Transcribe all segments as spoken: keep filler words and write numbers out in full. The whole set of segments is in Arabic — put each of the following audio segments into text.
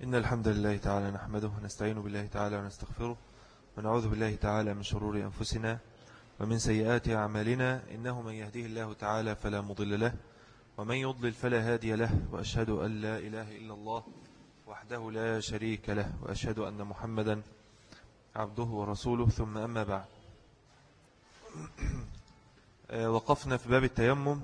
إن الحمد لله تعالى نحمده ونستعين بالله تعالى ونستغفره ونعوذ بالله تعالى من شرور أنفسنا ومن سيئات أعمالنا إنه من يهديه الله تعالى فلا مضل له ومن يضلل فلا هادي له وأشهد أن لا إله إلا الله وحده لا شريك له وأشهد أن محمدا عبده ورسوله ثم أما بعد. وقفنا في باب التيمم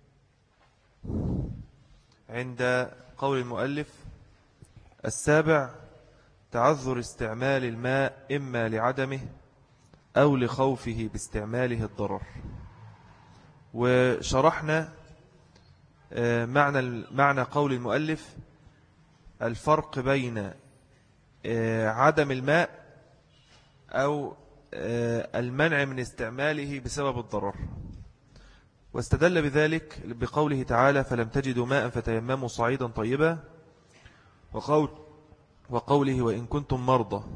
عند قول المؤلف: السابع تعذر استعمال الماء إما لعدمه أو لخوفه باستعماله الضرر. وشرحنا معنى معنى قول المؤلف الفرق بين عدم الماء أو المنع من استعماله بسبب الضرر، واستدل بذلك بقوله تعالى: فلم تجدوا ماء فتيمموا صعيدا طيبا، وقول وقوله: وإن كنتم مرضى.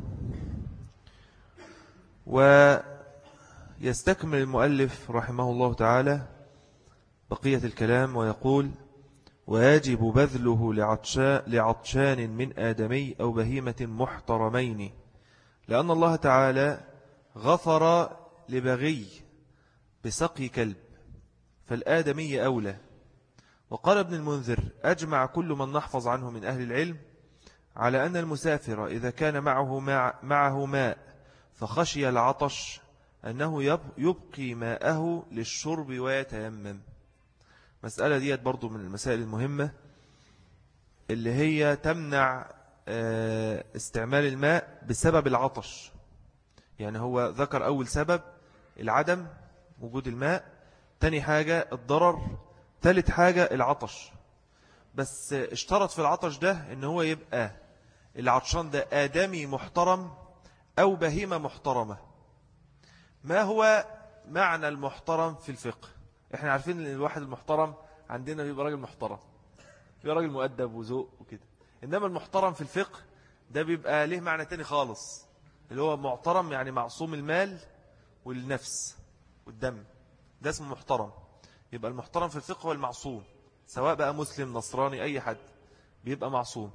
ويستكمل المؤلف رحمه الله تعالى بقية الكلام ويقول: ويجب بذله لعطشان من آدمي أو بهيمة محترمين، لأن الله تعالى غفر لبغي بسقي كلب فالآدمي أولى. وقال ابن المنذر: أجمع كل من نحفظ عنه من أهل العلم على أن المسافر إذا كان معه, مع معه ماء فخشي العطش أنه يبقي ماءه للشرب ويتيمم. مسألة ديت برضو من المسائل المهمة اللي هي تمنع استعمال الماء بسبب العطش. يعني هو ذكر أول سبب العدم وجود الماء، تاني حاجة الضرر، ثالث حاجة العطش. بس اشترط في العطش ده ان هو يبقى العطشان ده آدمي محترم أو بهيمة محترمة. ما هو معنى المحترم في الفقه؟ احنا عارفين ان الواحد المحترم عندنا بيبقى راجل محترم، بيبقى راجل مؤدب وذوق وكده. انما المحترم في الفقه ده بيبقى له معنى تاني خالص، اللي هو محترم يعني معصوم المال والنفس والدم، ده اسمه محترم. يبقى المحترم في الفقه هو المعصوم، سواء بقى مسلم نصراني أي حد بيبقى معصوم.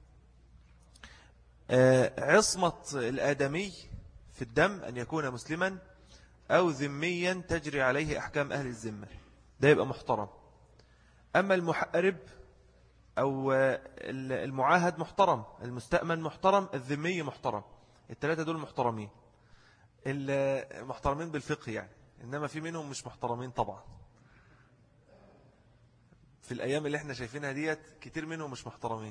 عصمة الآدمي في الدم أن يكون مسلما أو ذميا تجري عليه أحكام أهل الذمة، ده يبقى محترم. أما المحارب أو المعاهد محترم، المستأمن محترم، الذمي محترم. الثلاثة دول محترمين، المحترمين بالفقه يعني. إنما في منهم مش محترمين طبعا، في الأيام اللي احنا شايفينها ديت كتير منهم مش محترمين.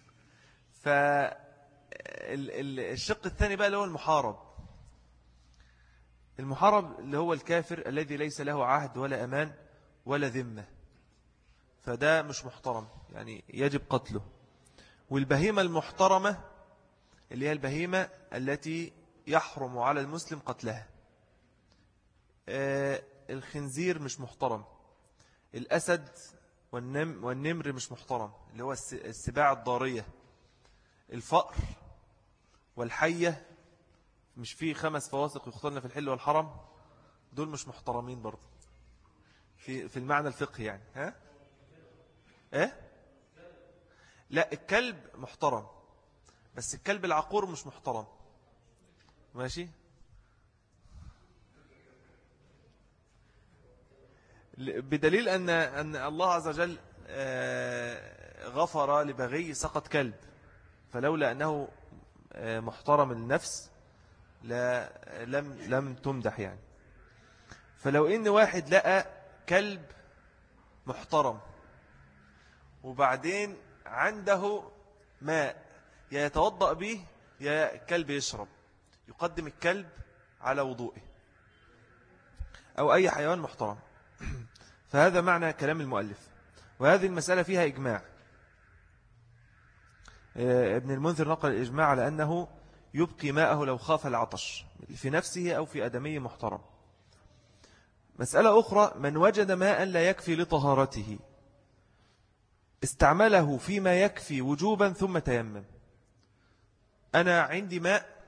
فالشق الثاني بقى اللي هو المحارب. المحارب اللي هو الكافر الذي ليس له عهد ولا أمان ولا ذمة، فده مش محترم، يعني يجب قتله. والبهيمة المحترمة اللي هي البهيمة التي يحرم على المسلم قتلها. الخنزير مش محترم، الأسد والنم والنمر مش محترم، اللي هو السباع الضارية، الفأر والحية. مش فيه خمس فواسق يختلن في الحل والحرم، دول مش محترمين برضه في في المعنى الفقهي يعني. ها ايه لا، الكلب محترم، بس الكلب العقور مش محترم. ماشي. بدليل أن أن الله عز وجل غفر لبغي سقط كلب، فلولا أنه محترم النفس لا لم لم تمدح يعني. فلو إن واحد لقى كلب محترم وبعدين عنده ماء يا يتوضأ به يا الكلب يشرب، يقدم الكلب على وضوئه، أو أي حيوان محترم. فهذا معنى كلام المؤلف، وهذه المسألة فيها إجماع. ابن المنذر نقل الإجماع على أنه يبقي ماءه لو خاف العطش في نفسه أو في آدمي محترم. مسألة أخرى: من وجد ماء لا يكفي لطهارته استعمله فيما يكفي وجوبا ثم تيمم. أنا عندي ماء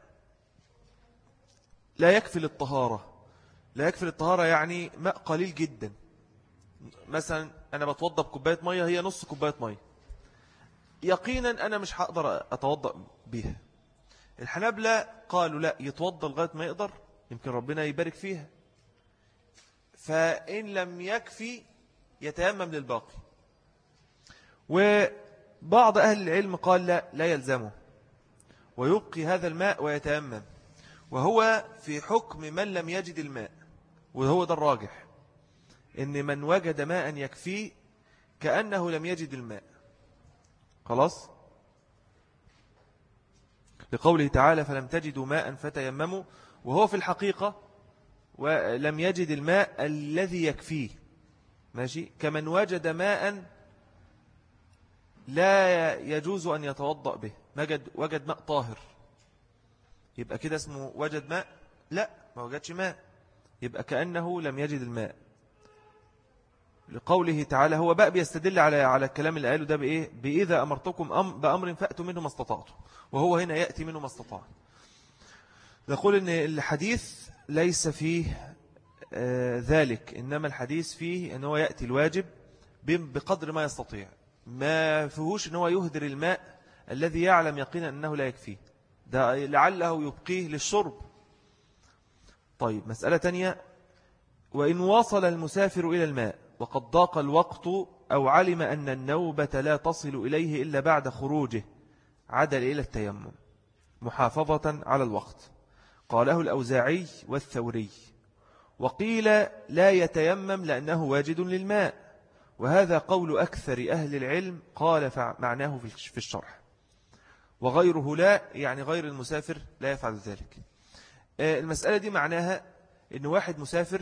لا يكفي للطهارة، لا يكفي للطهارة يعني ماء قليل جدا. مثلا أنا بتوضى بكوباية مية هي نص كوباية مية، يقينا أنا مش هقدر أتوضأ بيها. الحنابلة قالوا لا، يتوضأ لغاية ما يقدر، يمكن ربنا يبارك فيها، فإن لم يكفي يتيمم للباقي. وبعض أهل العلم قال لا لا يلزمه ويبقي هذا الماء ويتيمم، وهو في حكم من لم يجد الماء، وهو ده الراجح، إن من وجد ماء يكفيه كأنه لم يجد الماء. خلاص، لقوله تعالى فلم تجدوا ماء فتيمموا، وهو في الحقيقة ولم يجد الماء الذي يكفيه، ماشي، كمن وجد ماء لا يجوز أن يتوضأ به، وجد, وجد ماء طاهر، يبقى كده اسمه وجد ماء؟ لا، ما وجدش ماء، يبقى كأنه لم يجد الماء. لقوله تعالى، هو بقى بيستدل على على الكلام اللي قاله ده بإيه؟ بإذا أمرتكم أم بأمر فأتوا منه ما استطعتم، وهو هنا يأتي منه ما استطاع. نقول إن الحديث ليس فيه آه ذلك، إنما الحديث فيه أنه يأتي الواجب بقدر ما يستطيع، ما فيهوش أنه يهدر الماء الذي يعلم يقينا أنه لا يكفيه، ده لعله يبقيه للشرب. طيب، مسألة تانية، وإن وصل المسافر إلى الماء وقد ضاق الوقت أو علم أن النوبة لا تصل إليه إلا بعد خروجه، عدل إلى التيمم محافظة على الوقت. قاله الأوزاعي والثوري. وقيل لا يتيمم لأنه واجد للماء، وهذا قول أكثر أهل العلم، قال معناه في الشرح. وغيره لا، يعني غير المسافر لا يفعل ذلك. المسألة دي معناها إن واحد مسافر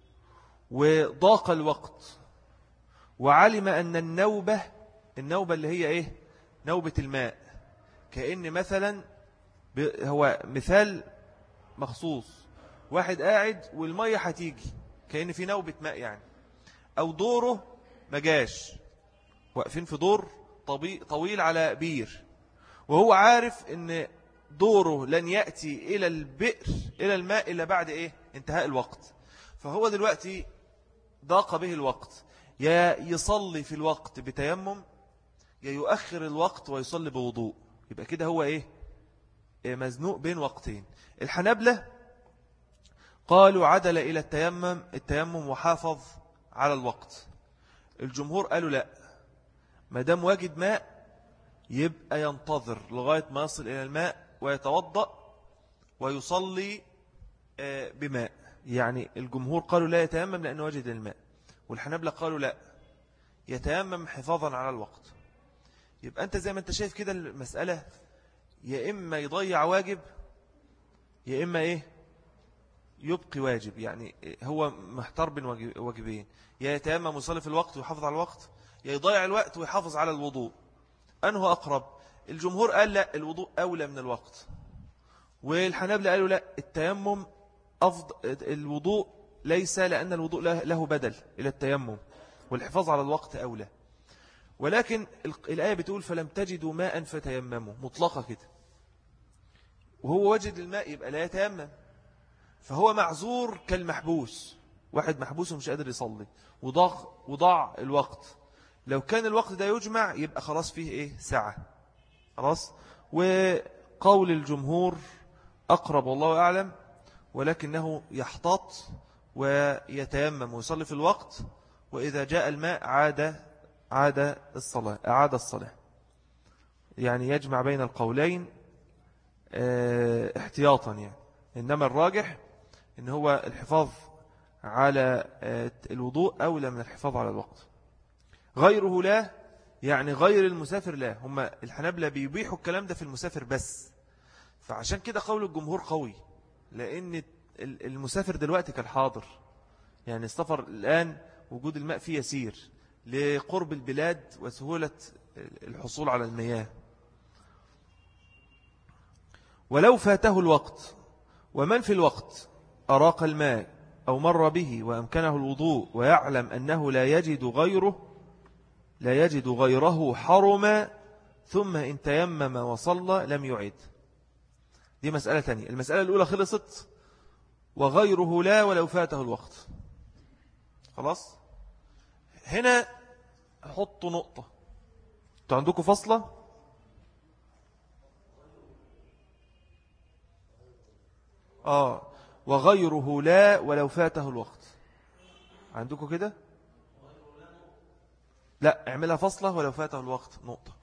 وضاق الوقت وعلم أن النوبة، النوبة اللي هي إيه؟ نوبة الماء، كأن مثلا هو مثال مخصوص، واحد قاعد والمية هتيجي، كأن في نوبة ماء يعني، أو دوره مجاش، واقفين في دور طويل على بير، وهو عارف أن دوره لن يأتي إلى البئر إلى الماء إلا بعد إيه؟ انتهاء الوقت. فهو دلوقتي ضاق به الوقت، يا يصلي في الوقت بتيمم، يا يؤخر الوقت ويصلي بوضوء، يبقى كده هو إيه؟ مزنوق بين وقتين. الحنابلة قالوا عدل إلى التيمم التيمم وحافظ على الوقت. الجمهور قالوا لا، ما دام واجد ماء يبقى ينتظر لغاية ما يصل إلى الماء ويتوضأ ويصلي بماء. يعني الجمهور قالوا لا يتيمم لأنه وجد الماء، والحنابلة قالوا لا، يتيمم حفاظا على الوقت. يبقى أنت زي ما أنت شايف كده المسألة، يا إما يضيع واجب يا إما إيه؟ يبقي واجب. يعني هو محتار بين واجبين، يا يتيمم ويصلي في الوقت ويحافظ على الوقت، يا يضيع الوقت ويحافظ على الوضوء. أنه أقرب؟ الجمهور قال لا، الوضوء أولى من الوقت، والحنابلة قالوا لا، التيمم أفضل، الوضوء ليس، لأن الوضوء له بدل إلى التيمم، والحفاظ على الوقت أولى. ولكن الآية بتقول فلم تجدوا ماء فتيمموا، مطلقة كده، وهو وجد الماء يبقى لا يتيمم، فهو معذور كالمحبوس، واحد محبوس ومش قادر يصلي وضاع, وضاع الوقت. لو كان الوقت ده يجمع يبقى خلاص فيه إيه؟ ساعة، خلاص. وقول الجمهور أقرب والله أعلم، ولكنه يحتاط ويتيمم ويصلي في الوقت، وإذا جاء الماء عاد عاد الصلاة أعاد الصلاة. يعني يجمع بين القولين احتياطا يعني. إنما الراجح إن هو الحفاظ على الوضوء أولى من الحفاظ على الوقت. غيره لا، يعني غير المسافر لا. هم الحنابلة بيبيحوا الكلام ده في المسافر بس، فعشان كده قول الجمهور قوي، لأن المسافر دلوقتي كالحاضر، يعني السفر الآن وجود الماء فيه يسير لقرب البلاد وسهولة الحصول على المياه. ولو فاته الوقت ومن في الوقت أراق الماء أو مر به وأمكنه الوضوء ويعلم أنه لا يجد غيره لا يجد غيره حرم، ثم إن تيمم وصلى لم يعد. دي مسألة تانية. المسألة الأولى خلصت، وغيره لا ولو فاته الوقت. خلاص، هنا حطوا نقطة. انتوا عندكم فصلة آه وغيره لا ولو فاته الوقت. عندكم كده؟ لا اعملها فصلة ولو فاته الوقت نقطة.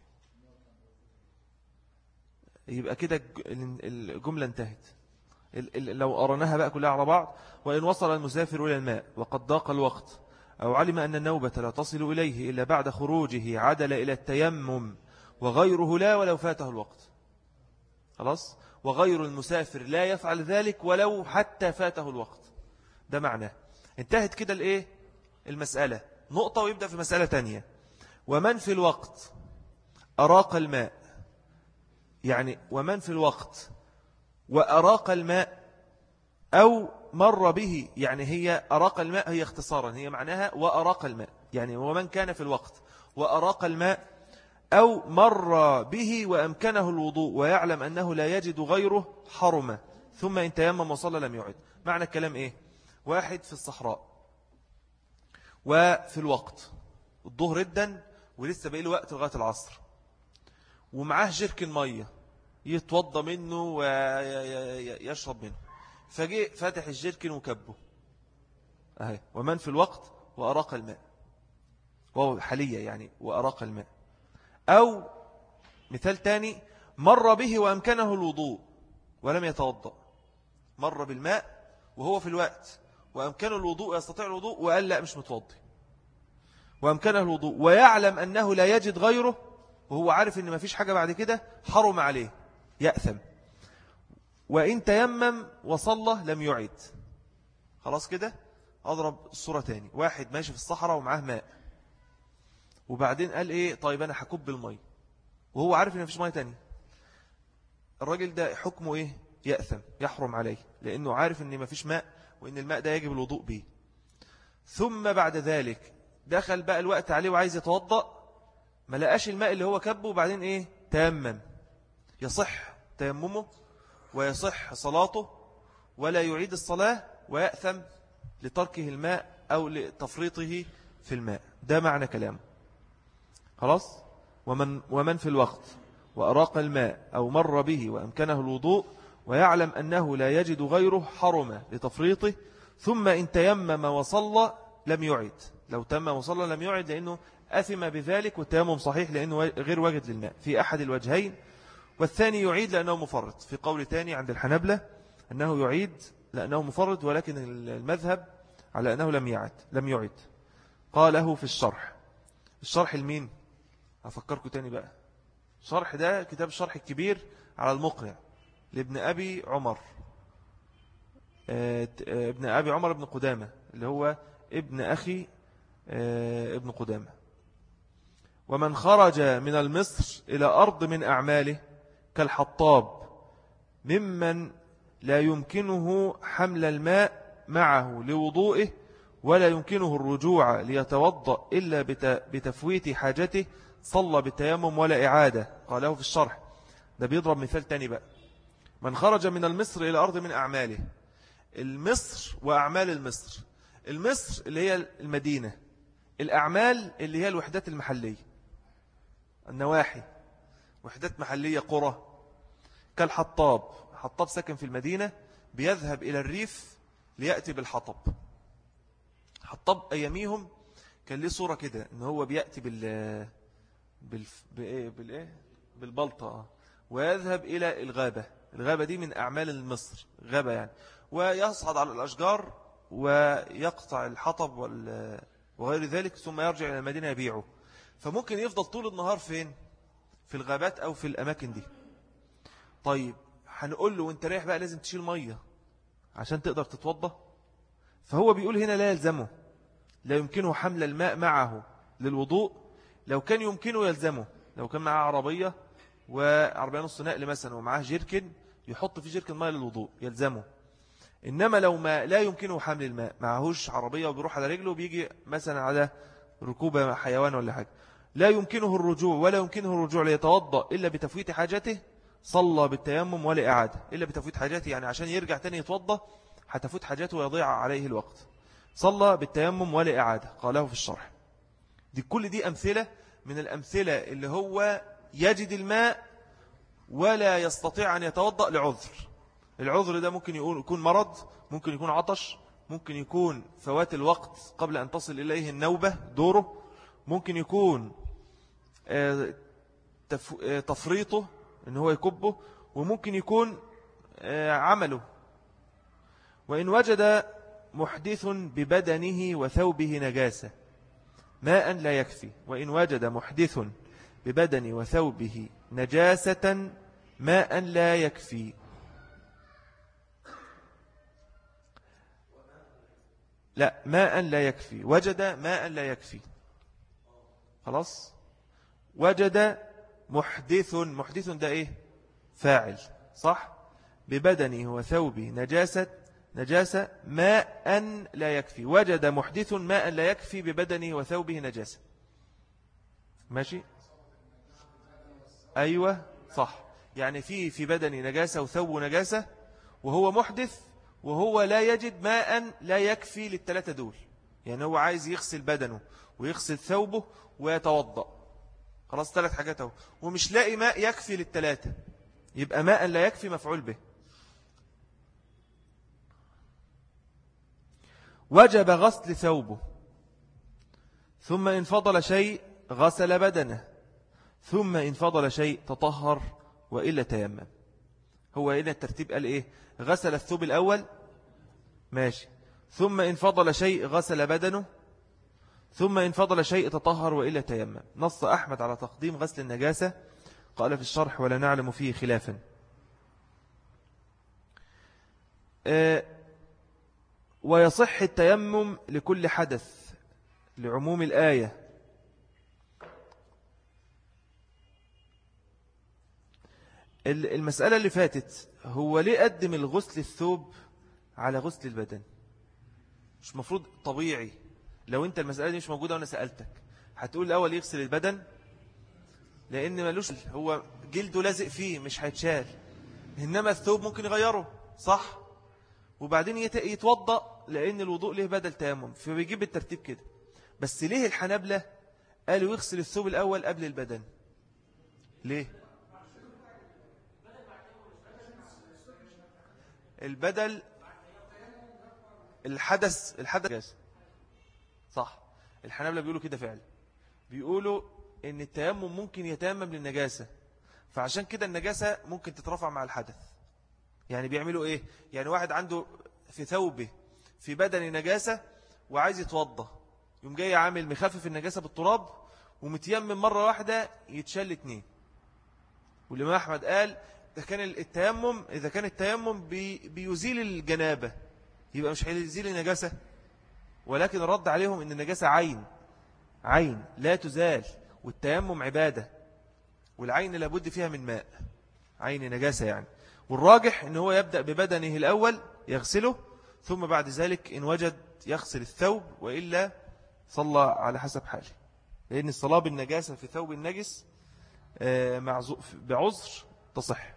يبقى كده الجملة انتهت. لو أرناها بقى كلها على بعض: وإن وصل المسافر إلى الماء وقد ضاق الوقت أو علم أن النوبة لا تصل إليه إلا بعد خروجه عدل إلى التيمم وغيره لا ولو فاته الوقت. خلاص. وغير المسافر لا يفعل ذلك ولو حتى فاته الوقت. ده معناه انتهت كده الإيه المسألة نقطة. ويبدأ في مسألة تانية: ومن في الوقت أراق الماء، يعني ومن في الوقت وأراق الماء أو مر به، يعني هي أراق الماء هي اختصارا هي معناها وأراق الماء، يعني ومن كان في الوقت وأراق الماء أو مر به وأمكنه الوضوء ويعلم أنه لا يجد غيره حرمة ثم إن تيمم وصلى لم يعد. معنى الكلام إيه؟ واحد في الصحراء وفي الوقت الظهر جدا ولسه بقى له وقت لغاية العصر ومعاه جيركن مية يتوضى منه ويشرب منه، فجاء فاتح الجيركن وكبه أهي ومن في الوقت وأراق الماء، وهو حاليا يعني وأراق الماء. أو مثال تاني: مر به وأمكنه الوضوء ولم يتوضأ، مر بالماء وهو في الوقت وأمكنه الوضوء يستطيع الوضوء وقال لا مش متوضي وأمكنه الوضوء ويعلم أنه لا يجد غيره وهو عارف أن ما فيش حاجة بعد كده حرم عليه يأثم. وإن تيمم وصلى لم يعد. خلاص كده. أضرب الصورة تاني: واحد ماشي في الصحراء ومعاه ماء وبعدين قال إيه طيب أنا هكب المي وهو عارف أن ما فيش مية تانية. الراجل ده حكمه إيه؟ يأثم يحرم عليه لأنه عارف أن ما فيش ماء وأن الماء ده يجب الوضوء به. ثم بعد ذلك دخل بقى الوقت عليه وعايز يتوضأ ما لقاش الماء اللي هو كبه وبعدين إيه تيمم. يصح تيممه ويصح صلاته ولا يعيد الصلاة ويأثم لتركه الماء أو لتفريطه في الماء. ده معنى كلامه. خلاص. ومن, ومن في الوقت وأراق الماء أو مر به وأمكنه الوضوء ويعلم أنه لا يجد غيره حرم لتفريطه ثم إن تيمم وصلى لم يعد. لو تم وصلى لم يعد لأنه أثم بذلك والتيمم صحيح لأنه غير واجد للماء في أحد الوجهين. والثاني يعيد لأنه مفرط. في قول تاني عند الحنبلة أنه يعيد لأنه مفرط ولكن المذهب على أنه لم يعد لم يعد. قاله في الشرح. الشرح المين؟ أفكركم تاني بقى. شرح ده كتاب الشرح الكبير على المقنع لابن أبي عمر ابن أبي عمر ابن قدامة اللي هو ابن أخي ابن قدامة. ومن خرج من المصر إلى أرض من أعماله كالحطاب ممن لا يمكنه حمل الماء معه لوضوئه ولا يمكنه الرجوع ليتوضأ إلا بتفويت حاجته صلى بالتيمم ولا إعادة. قاله في الشرح. ده بيضرب مثال تاني بقى. من خرج من المصر إلى أرض من أعماله. المصر وأعمال المصر. المصر اللي هي المدينة، الأعمال اللي هي الوحدات المحلية النواحي وحدات محلية قرى. كالحطاب. حطاب ساكن في المدينة بيذهب إلى الريف ليأتي بالحطب. حطاب أياميهم كان ليه صورة كده إن هو بيأتي بال بالف... بإيه؟ بالإيه؟ بالبلطة ويذهب إلى الغابة. الغابة دي من أعمال مصر غابة يعني. ويصعد على الأشجار ويقطع الحطب وال... وغير ذلك ثم يرجع إلى المدينة يبيعه. فممكن يفضل طول النهار فين؟ في الغابات أو في الأماكن دي. طيب هنقول له وانت رايح بقى لازم تشيل مية عشان تقدر تتوضى. فهو بيقول هنا لا يلزمه لا يمكنه حمل الماء معه للوضوء. لو كان يمكنه يلزمه لو كان معاه عربية وعربية نص نقل مثلا ومعاه جيركن يحط في جيركن ماء للوضوء يلزمه. إنما لو ما لا يمكنه حمل الماء معهوش عربية وبيروح على رجله وبيجي مثلا على ركوب حيوان ولا حاجة لا يمكنه الرجوع ولا يمكنه الرجوع ليتوضأ إلا بتفويت حاجته صلى بالتيمم ولا إعادة. إلا بتفويت حاجته يعني عشان يرجع تاني يتوضأ هتفوت حاجته ويضيع عليه الوقت. صلى بالتيمم ولا إعادة. قاله في الشرح. دي كل دي أمثلة من الأمثلة اللي هو يجد الماء ولا يستطيع أن يتوضأ لعذر. العذر ده ممكن يكون مرض، ممكن يكون عطش، ممكن يكون فوات الوقت قبل أن تصل إليه النوبة دوره، ممكن يكون تفريطه إن هو يكبه، وممكن يكون عمله. وإن وجد محدث ببدنه وثوبه نجاسة ماء لا يكفي. وإن وجد محدث ببدنه وثوبه نجاسة ماء لا يكفي. لا، ماء لا يكفي. وجد ماء لا يكفي. خلاص. وجد محدث، محدث ده ايه؟ فاعل، صح؟ ببدنه وثوبه نجاسة نجاسة ماء لا يكفي. وجد محدث ماء لا يكفي ببدنه وثوبه نجاسة. ماشي؟ أيوة صح. يعني في في بدنه نجاسة وثوبه نجاسة وهو محدث، وهو لا يجد ماء لا يكفي للثلاثة دول. يعني هو عايز يغسل بدنه ويغسل ثوبه ويتوضأ، خلاص ثلاث حاجات اهو، ومش لاقي ماء يكفي للثلاثة، يبقى ماء لا يكفي مفعول به. وجب غسل ثوبه، ثم إن فضل شيء غسل بدنه، ثم إن فضل شيء تطهر وإلا تيمم. هو هنا الترتيب قال إيه؟ غسل الثوب الأول، ماشي، ثم إن فضل شيء غسل بدنه، ثم إن فضل شيء تطهر وإلا تيمم. نص أحمد على تقديم غسل النجاسة، قال في الشرح ولا نعلم فيه خلافا. أه ويصح التيمم لكل حدث لعموم الآية. المسألة اللي فاتت، هو ليه قدم الغسل الثوب على غسل البدن؟ مش مفروض طبيعي لو انت المسألة دي مش موجودة وانا سألتك هتقول الأول يغسل البدن لأن ملوش، هو جلده لازق فيه مش هيتشال، إنما الثوب ممكن يغيره، صح؟ وبعدين يتوضأ لأن الوضوء له بدل تيمم، فبيجيب الترتيب كده. بس ليه الحنابلة قالوا يغسل الثوب الأول قبل البدن؟ ليه؟ البدل الحدث الحدث صح. الحنابلة بيقولوا كده فعلا، بيقولوا ان التيمم ممكن يتيمم للنجاسة، فعشان كده النجاسة ممكن تترفع مع الحدث. يعني بيعملوا ايه؟ يعني واحد عنده في ثوبه في بدن نجاسة وعايز يتوضى، يوم جاي عامل مخفف النجاسة بالتراب ومتيمم مرة واحدة يتشال اتنين. والإمام أحمد قال إذا كان التيمم إذا كان التيمم بي بيزيل الجنابة يبقى مش هيزيل النجاسة، ولكن رد عليهم إن النجاسة عين عين لا تزال، والتيمم عبادة، والعين لابد فيها من ماء، عين نجاسة يعني. والراجح إن هو يبدأ ببدنه الأول يغسله، ثم بعد ذلك إن وجد يغسل الثوب، وإلا صلى على حسب حاله، لأن الصلاة بالنجاسة في ثوب النجس بعذر تصح.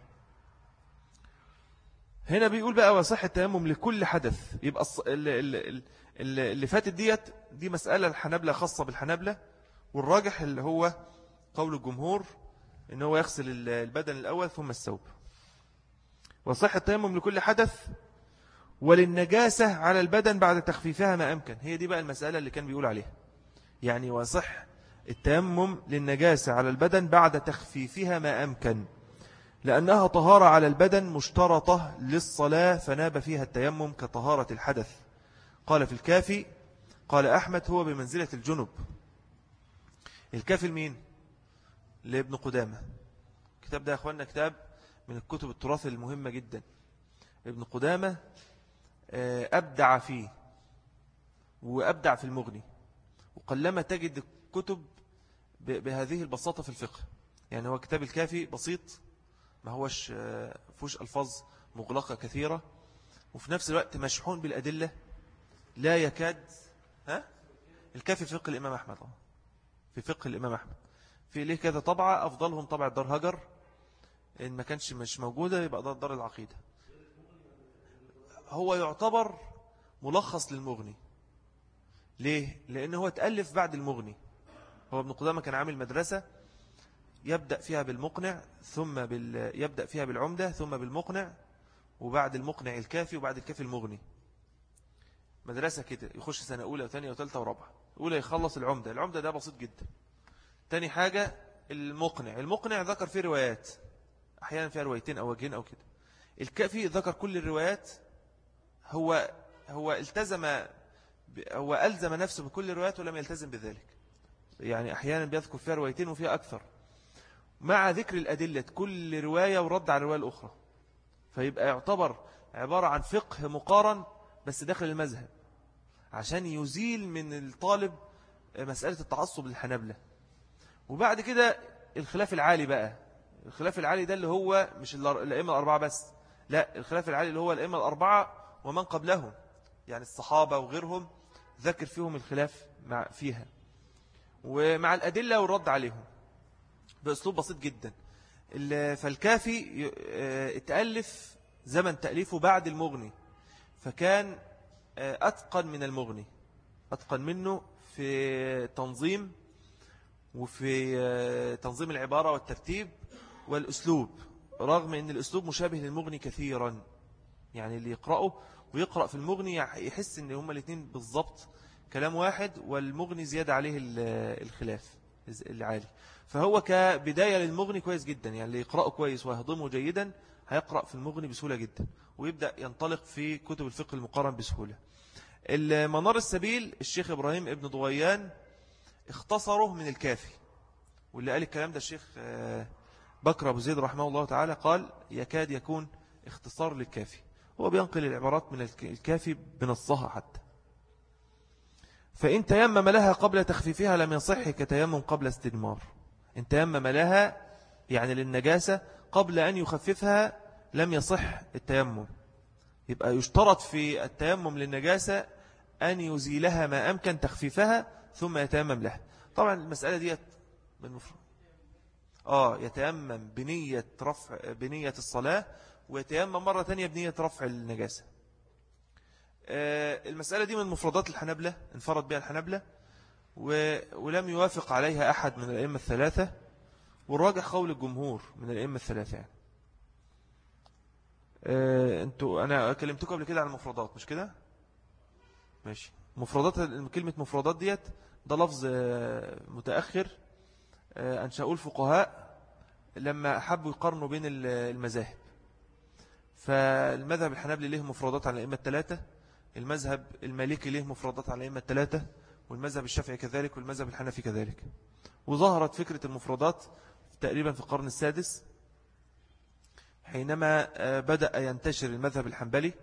هنا بيقول بقى وصح التيمم لكل حدث. يبقى اللي, اللي فاتت ديت دي مسألة الحنابلة خاصة بالحنابلة، والراجح اللي هو قول الجمهور إن هو يغسل البدن الأول ثم الثوب. وصح التيمم لكل حدث وللنجاسة على البدن بعد تخفيفها ما أمكن. هي دي بقى المسألة اللي كان بيقول عليها، يعني وصح التيمم للنجاسة على البدن بعد تخفيفها ما أمكن، لأنها طهارة على البدن مشترطة للصلاة فناب فيها التيمم كطهارة الحدث. قال في الكافي، قال أحمد هو بمنزلة الجنب. الكافي لمين؟ لابن قدامة. كتاب ده يا أخواننا كتاب من الكتب التراث المهمة جدا. ابن قدامة أبدع فيه وأبدع في المغني، وقلما تجد كتب بهذه البساطة في الفقه. يعني هو كتاب الكافي بسيط، ما هوش فوش ألفاظ مغلقة كثيرة، وفي نفس الوقت مشحون بالأدلة لا يكاد. ها؟ الكافي في فقه الإمام أحمد، في فقه الإمام أحمد في إليه كذا طبعة، أفضلهم طبعة دار هجر، إن ما كانش مش موجودة يبقى ده دار العقيدة. هو يعتبر ملخص للمغني. ليه؟ لأنه هو تألف بعد المغني. هو ابن قدامة كان عامل مدرسة يبدأ فيها بالمقنع، ثم بال... يبدأ فيها بالعمدة، ثم بالمقنع، وبعد المقنع الكافي، وبعد الكافي المغني. مدرسة كده، يخش سنة أولى وثانية وثالثة ورابعة. أولى يخلص العمدة، العمدة ده بسيط جدا. تاني حاجة المقنع، المقنع ذكر فيه روايات، أحيانا فيها روايتين أو وجهين أو كده. الكافي ذكر كل الروايات، هو هو التزم، هو ألزم نفسه بكل الروايات ولم يلتزم بذلك. يعني أحيانا بيذكر فيها روايتين وفيها أكثر، مع ذكر الأدلة كل رواية ورد على الرواية الأخرى. فيبقى يعتبر عبارة عن فقه مقارن بس داخل المذهب، عشان يزيل من الطالب مسألة التعصب للحنابلة. وبعد كده الخلاف العالي بقى، الخلاف العالي ده اللي هو مش الأئمة الأربعة بس، لا، الخلاف العالي اللي هو الأئمة الأربعة ومن قبلهم، يعني الصحابة وغيرهم، ذكر فيهم الخلاف مع فيها ومع الأدلة والرد عليهم بأسلوب بسيط جدا. فالكافي اتألف زمن تأليفه بعد المغني، فكان أتقن من المغني، أتقن منه في تنظيم وفي تنظيم العبارة والترتيب والأسلوب، رغم أن الأسلوب مشابه للمغني كثيرا. يعني اللي يقرأه ويقرأ في المغني يحس أن هما الاثنين بالضبط كلام واحد، والمغني زيادة عليه الخلاف العالي. فهو كبداية للمغني كويس جدا، يعني اللي يقرأه كويس ويهضمه جيدا هيقرأ في المغني بسهولة جدا، ويبدأ ينطلق في كتب الفقه المقارن بسهولة. المنار السبيل الشيخ إبراهيم ابن ضويان اختصره من الكافي، واللي قال الكلام ده الشيخ بكر أبو زيد رحمه الله تعالى، قال يكاد يكون اختصار للكافي. هو بينقل العبارات من الكافي بنصها حتى. فإن تيمم لها قبل تخفيفها لم يصح كتيمم قبل استدمار. إن تيمم لها يعني للنجاسة قبل أن يخففها لم يصح التيمم. يبقى يشترط في التيمم للنجاسة أن يزيلها ما أمكن تخفيفها ثم يتيمم لها. طبعا المسألة دي بالمفرد آه يتيمم بنية رفع بنية الصلاة، ويتيمم مرة ثانية بنية رفع النجاسة. آه المسألة دي من مفردات الحنبلة، انفرد بها الحنبلة ولم يوافق عليها أحد من الأئمة الثلاثة، والراجح قول الجمهور من الأئمة الثلاثة. يعني آه انتوا أنا كلمتكم قبل كده عن المفردات مش كده؟ ماشي. مفردات، كلمة مفردات ديت ده لفظ متأخر أنشأوا الفقهاء لما حبوا يقارنوا بين المذاهب. فالمذهب الحنبلي له مفردات على الأئمة الثلاثة، المذهب المالكي له مفردات على الأئمة الثلاثة، والمذهب الشافعي كذلك، والمذهب الحنفي كذلك. وظهرت فكرة المفردات تقريبا في القرن السادس، حينما بدأ ينتشر المذهب الحنبلي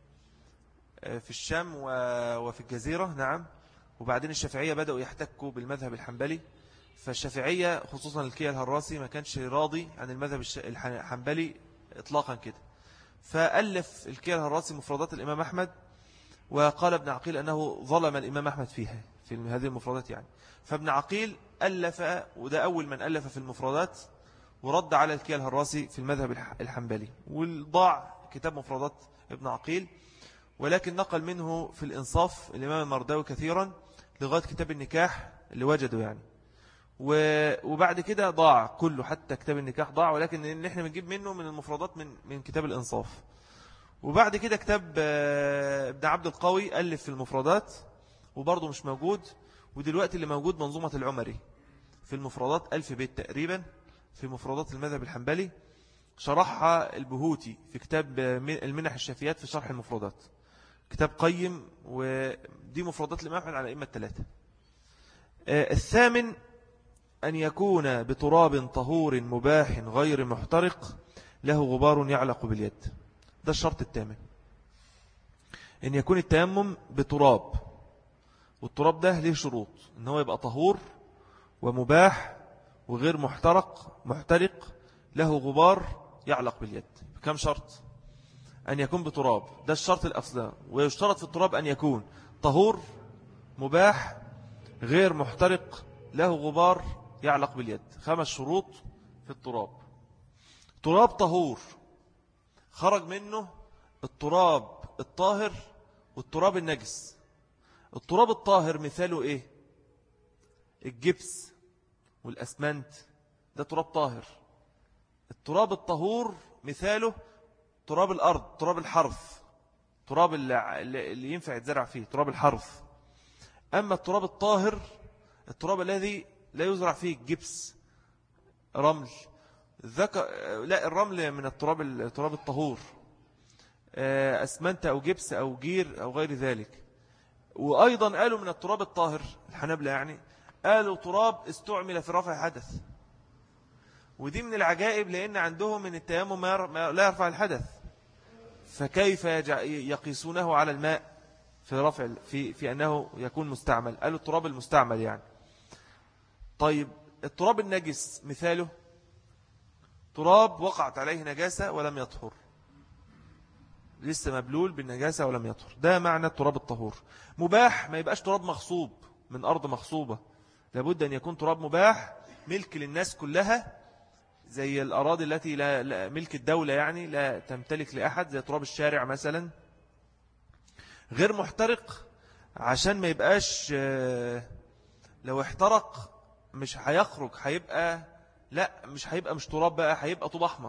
في الشام وفي الجزيرة. نعم. وبعدين الشافعية بدأوا يحتكوا بالمذهب الحنبلي، فالشافعية خصوصا الكيا الهراسي ما كانش راضي عن المذهب الحنبلي إطلاقا كده، فألف الكيا الهراسي مفردات الإمام أحمد، وقال ابن عقيل أنه ظلم الإمام أحمد فيها في هذه المفردات. يعني فابن عقيل ألف، وده أول من ألف في المفردات، ورد على الكيا الهراسي في المذهب الحنبلي، وضاع كتاب مفردات ابن عقيل. ولكن نقل منه في الإنصاف الإمام المرداوي كثيرا لغاية كتاب النكاح اللي وجده يعني. وبعد كده ضاع كله، حتى كتاب النكاح ضاع، ولكن إن إحنا بنجيب منه من المفردات من من كتاب الإنصاف. وبعد كده كتاب ابن عبد القوي ألف في المفردات وبرضه مش موجود. ودلوقتي اللي موجود منظومة العمري في المفردات، ألف بيت تقريبا في مفردات المذهب الحنبلي، شرحها البهوتي في كتاب المنح الشافيات في شرح المفردات، كتاب قيم. ودي مفردات الإمام أحمد على الأئمة الثلاثة. الثامن أن يكون بتراب طهور مباح غير محترق له غبار يعلق باليد. ده الشرط الثامن، أن يكون التيمم بتراب، والتراب ده له شروط، أن هو يبقى طهور ومباح وغير محترق محترق له غبار يعلق باليد. كم شرط؟ أن يكون بتراب، ده الشرط الأصلي. ويشترط في التراب أن يكون طهور مباح غير محترق له غبار يعلق باليد. خمس شروط في التراب. تراب طهور خرج منه التراب الطاهر والتراب النجس. التراب الطاهر مثاله إيه؟ الجبس والأسمنت، ده تراب طاهر. التراب الطهور مثاله تراب الأرض، تراب الحرث، تراب اللي, اللي ينفع يتزرع فيه، تراب الحرث. أما التراب الطاهر التراب الذي لا يزرع فيه جبس، رمل، ذك... لا الرمل من التراب التراب الطهور، أسمنت أو جبس أو جير أو غير ذلك. وأيضا قالوا من التراب الطاهر الحنابلة يعني، قالوا تراب استعمل في رفع حدث. ودي من العجائب، لأن عندهم من التيمم لا يرفع الحدث، فكيف يقيسونه على الماء في رفع في في أنه يكون مستعمل؟ قالوا التراب المستعمل يعني. طيب التراب النجس مثاله تراب وقعت عليه نجاسة ولم يطهر، لسه مبلول بالنجاسة ولم يطهر، ده معنى التراب الطهور. مباح ما يبقاش تراب مغصوب من أرض مغصوبة، لابد أن يكون تراب مباح ملك للناس كلها، زي الأراضي التي لا, لا ملك الدولة يعني لا تمتلك لأحد، زي تراب الشارع مثلا. غير محترق عشان ما يبقاش لو احترق مش هيخرج، هيبقى لا مش هيبقى مش تراب بقى، هيبقى طوب أحمر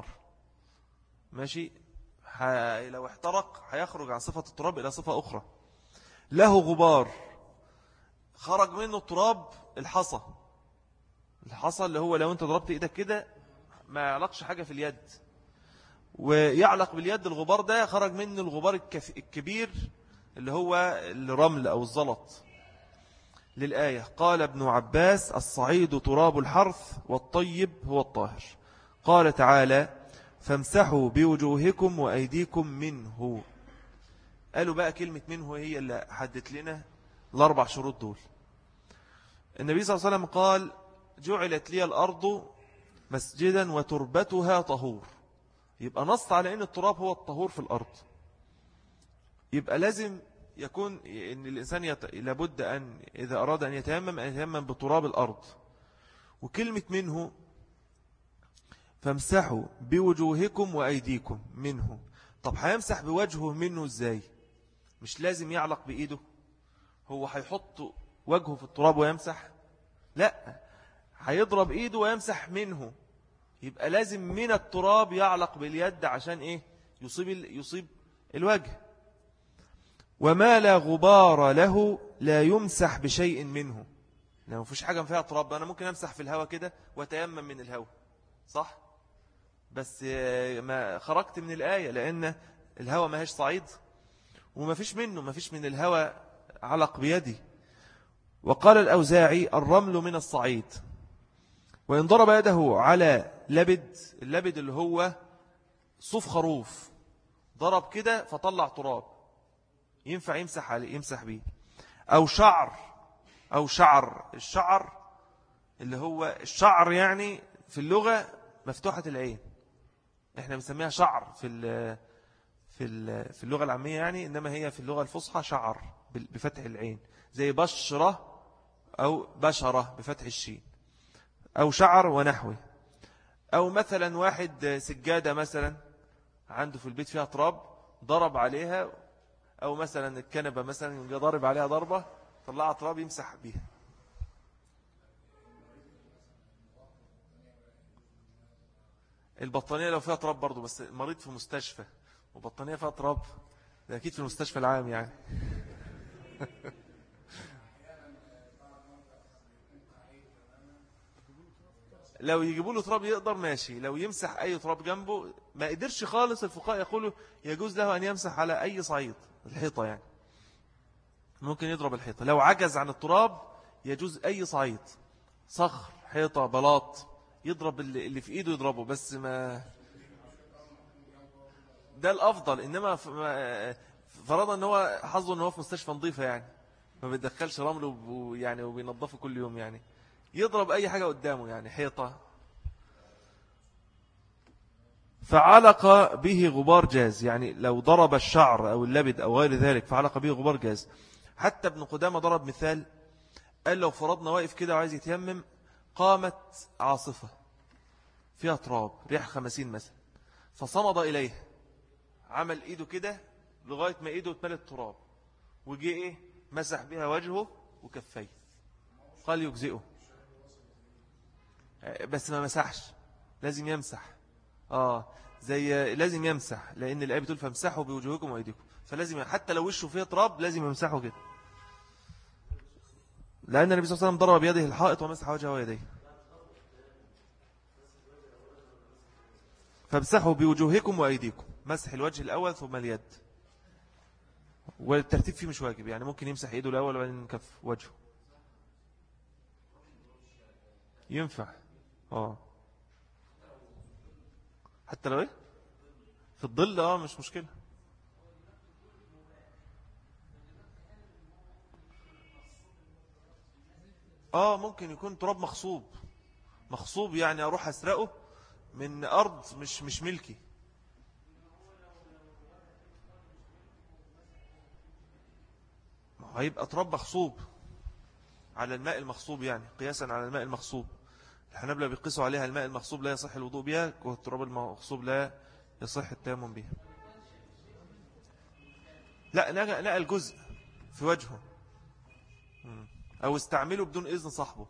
ماشي. لو احترق هيخرج عن صفة التراب إلى صفة أخرى. له غبار، خرج منه التراب الحصى، الحصى اللي هو لو انت ضربت ايدك كده ما يعلقش حاجة في اليد، ويعلق باليد الغبار ده، خرج منه الغبار الكبير اللي هو الرمل أو الزلط. للآية قال ابن عباس الصعيد تراب الحرث والطيب هو الطاهر. قال تعالى فامسحوا بوجوهكم وأيديكم منه. قالوا بقى كلمة منه هي اللي حدت لنا الأربع شروط دول. النبي صلى الله عليه وسلم قال جعلت لي الأرض مسجدا وتربتها طهور، يبقى نص على أن التراب هو الطهور في الأرض. يبقى لازم يكون أن الإنسان يت... لابد أن إذا أراد أن يتيمم أن يتيمم بتراب الأرض. وكلمة منه فامسحوا بوجوهكم وأيديكم منه. طب هيمسح بوجهه منه إزاي؟ مش لازم يعلق بإيده، هو هيحط وجهه في التراب ويمسح؟ لا، هيضرب إيده ويمسح منه. يبقى لازم من التراب يعلق باليد عشان إيه؟ يصيب, يصيب الوجه. وما لا غبار له لا يمسح بشيء منه. لو مفيش حاجة فيها تراب أنا ممكن أمسح في الهواء كده وتيمم من الهواء، صح؟ بس ما خرجت من الآية، لأن الهواء ما هيش صعيد وما فيش منه، ما فيش من الهواء علق بيدي. وقال الأوزاعي الرمل من الصعيد. وإن ضرب يده على لبد، اللبد اللي هو صوف خروف، ضرب كده فطلع تراب، ينفع يمسح عليه، يمسح بيه. أو شعر، أو شعر، الشعر اللي هو الشعر يعني في اللغة مفتوحة العين، احنا بنسميها شعر في في في اللغة العامية يعني، إنما هي في اللغة الفصحى شعر بفتح العين، زي بشرة أو بشرة بفتح الشين، أو شعر ونحوه. أو مثلا واحد سجادة مثلا عنده في البيت فيها تراب ضرب عليها، أو مثلا الكنبة مثلا ضرب عليها ضربة طلع تراب يمسح بيها. البطانية لو فيها تراب برضو، بس المريض في مستشفى وبطانية فيها تراب ده أكيد في المستشفى العام يعني. لو يجيبوا له تراب يقدر ماشي، لو يمسح أي تراب جنبه ما قدرش خالص، الفقهاء يقولوا يجوز له أن يمسح على أي صعيد، الحيطة يعني ممكن يضرب الحيطة. لو عجز عن التراب يجوز أي صعيد، صخر، حيطة، بلاط، يضرب اللي في إيده يضربه، بس ما ده الأفضل. إنما فرضا أنه هو حظه أنه هو في مستشفى نظيفة يعني ما بيدخلش رمل ويعني وبينظفه كل يوم يعني، يضرب أي حاجة قدامه يعني حيطة. فعلق به غبار جاز، يعني لو ضرب الشعر أو اللبد أو غير ذلك فعلق به غبار جاز. حتى ابن قدامة ضرب مثال، قال لو فرضنا واقف كده وعايز يتيمم، قامت عاصفة فيها تراب ريح خمسين مثلا، فصمد إليه، عمل إيده كده لغاية ما إيده اتملت تراب، وجي إيه مسح بها وجهه وكفيه، قال يجزئه، بس ما مسحش، لازم يمسح. آه زي لازم يمسح، لأن الآية بتقول فامسحوا بوجوهكم وأيديكم، فلازم حتى لو وشه فيه تراب لازم يمسحه كده، لأن النبي صلى الله عليه وسلم ضرب بيده الحائط ومسح وجهه ويديه. فامسحوا بوجوهكم وأيديكم، مسح الوجه الأول ثم اليد، والترتيب فيه مش واجب، يعني ممكن يمسح ايده الأول وبعدين كف وجهه، ينفع اه حتى لو ايه في الظل، اه مش مشكلة. اه ممكن يكون تراب مغصوب، مغصوب يعني اروح اسرقه من ارض مش مش ملكي. ما هو هيبقى تراب مغصوب على الماء المغصوب، يعني قياسا على الماء المغصوب. الحنابلة بيقيسوا عليها الماء المغصوب لا يصح الوضوء بها، والتراب المغصوب لا يصح التيمم بها. لا نقى الجزء في وجهه، او استعمله بدون اذن صاحبه.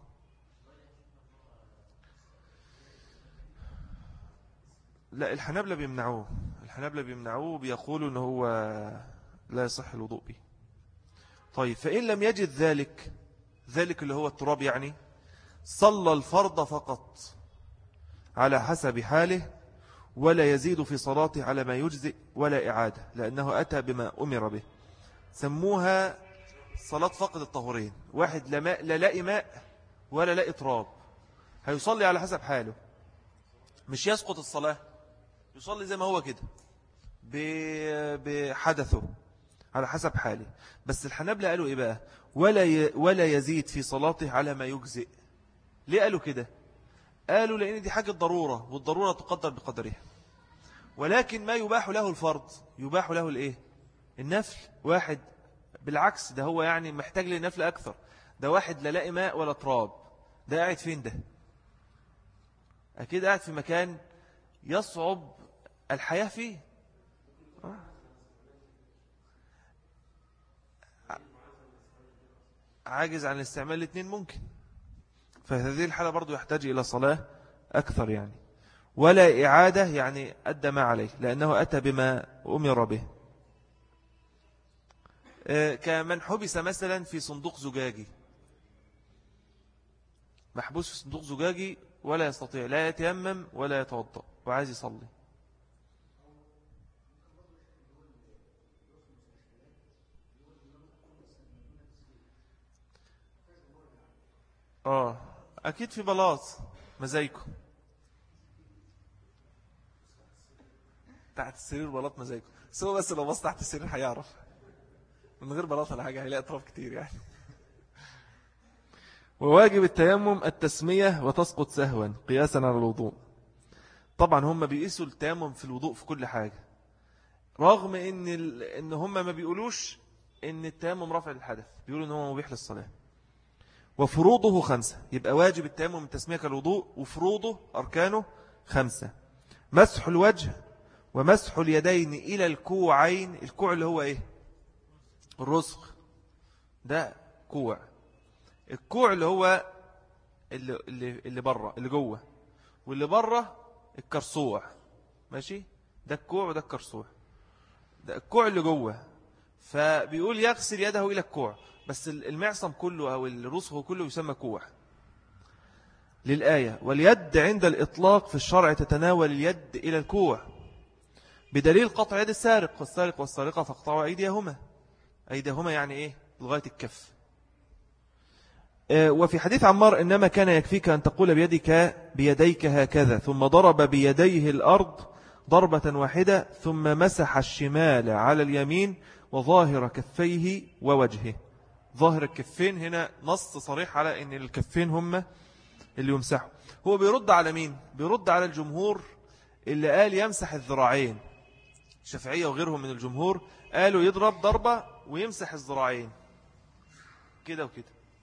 لا الحنابلة بيمنعوه، الحنابلة بيمنعوه، بيقولوا ان هو لا يصح الوضوء به. طيب فإن لم يجد ذلك، ذلك اللي هو التراب يعني، صلى الفرض فقط على حسب حاله، ولا يزيد في صلاته على ما يجزئ ولا إعادة، لأنه أتى بما أمر به. سموها صلاة فقد الطهورين، واحد لا ماء، لا لاقي ماء ولا لاقي تراب، هيصلي على حسب حاله، مش يسقط الصلاة، يصلي زي ما هو كده بحدثه على حسب حاله. بس الحنابلة قالوا إيه بقى؟ ولا ي... ولا يزيد في صلاته على ما يجزئ. ليه قالوا كده؟ قالوا لأن دي حاجة ضرورة، والضرورة تقدر بقدرها، ولكن ما يباح له الفرض يباح له الإيه؟ النفل. واحد بالعكس، ده هو يعني محتاج للنفل أكثر، ده واحد لا لاقي ماء ولا تراب، ده قاعد فين ده؟ أكيد قاعد في مكان يصعب الحياة فيه. عاجز عن الاستعمال الاثنين ممكن، فهذه الحالة برضو يحتاج إلى صلاة أكثر يعني، ولا إعادة يعني أدى ما عليه لأنه أتى بما أمر به. كمن حبس مثلا في صندوق زجاجي، محبوس في صندوق زجاجي ولا يستطيع لا يتيمم ولا يتوضأ وعايز يصلي. آه أكيد في بلاط مزايكو، تحت السرير بلاط مزايكو، سوى بس لو بص تحت السرير هيعرف، من غير بلاط ولا حاجة هيلاقي أطراف كتير يعني. وواجب التيمم التسمية وتسقط سهوا قياسا على الوضوء. طبعا هم بيقيسوا التيمم في الوضوء في كل حاجة، رغم ان ال... ان هم ما بيقولوش ان التيمم رفع الحدث، بيقولوا ان هو مبيح للصلاة. وفروضه خمسة، يبقى واجب التيمم التسمية كالوضوء، وفروضه أركانه خمسة: مسح الوجه ومسح اليدين إلى الكوعين. الكوع اللي هو إيه؟ الرسغ، ده كوع. الكوع اللي هو اللي, اللي, اللي بره اللي جوه، واللي بره الكرسوع، ماشي؟ ده الكوع وده الكرسوع، ده الكوع اللي جوه. فبيقول يغسل يده إلى الكوع، بس المعصم كله أو الرسغ كله يسمى كوع للآية: واليد عند الإطلاق في الشرع تتناول اليد إلى الكوع، بدليل قطع يد السارق، والسارق والسارقة فاقطعوا أيديهما. أيديهما يعني إيه؟ لغاية الكف. وفي حديث عمار: إنما كان يكفيك أن تقول بيدك بيديك هكذا، ثم ضرب بيديه الأرض ضربة واحدة، ثم مسح الشمال على اليمين وظاهر كفيه ووجهه. ظاهر الكفين هنا نص صريح على أن الكفين هم اللي يمسحوا. هو بيرد على مين؟ بيرد على الجمهور اللي قال يمسح الذراعين. الشافعية وغيرهم من الجمهور قالوا يضرب ضربة ويمسح الذراعين كده وكده.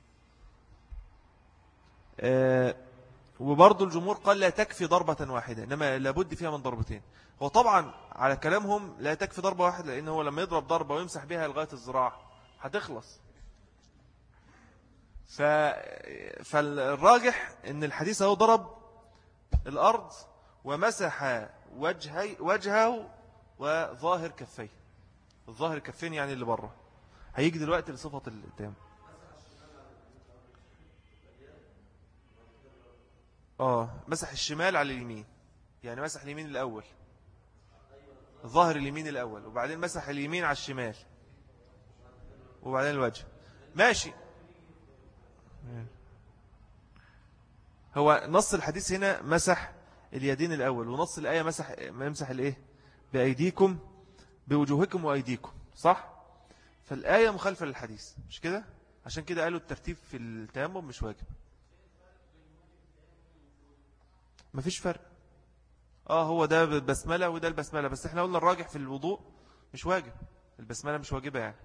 آه وبرضو الجمهور قال لا تكفي ضربة واحدة، إنما لابد فيها من ضربتين. هو طبعا على كلامهم لا تكفي ضربة واحدة، لأنه هو لما يضرب ضربة ويمسح بها لغاية الذراع هتخلص. ف... فالراجح ان الحديث هو ضرب الأرض ومسح وجهي وجهه وظاهر كفيه. الظاهر كفين يعني اللي بره. هيجي دلوقتي لصفة التيمم. اه مسح الشمال على اليمين، يعني مسح اليمين الأول، ظاهر اليمين الأول، وبعدين مسح اليمين على الشمال، وبعدين الوجه. ماشي. هو نص الحديث هنا مسح اليدين الأول، ونص الآية مسح يمسح الإيه؟ بأيديكم بوجوهكم وأيديكم، صح؟ فالآية مخالفة للحديث مش كده؟ عشان كده قالوا الترتيب في التيمم مش واجب. مفيش فرق. اه هو ده البسملة وده البسملة، بس احنا قلنا الراجح في الوضوء مش واجب، البسملة مش واجبة يعني.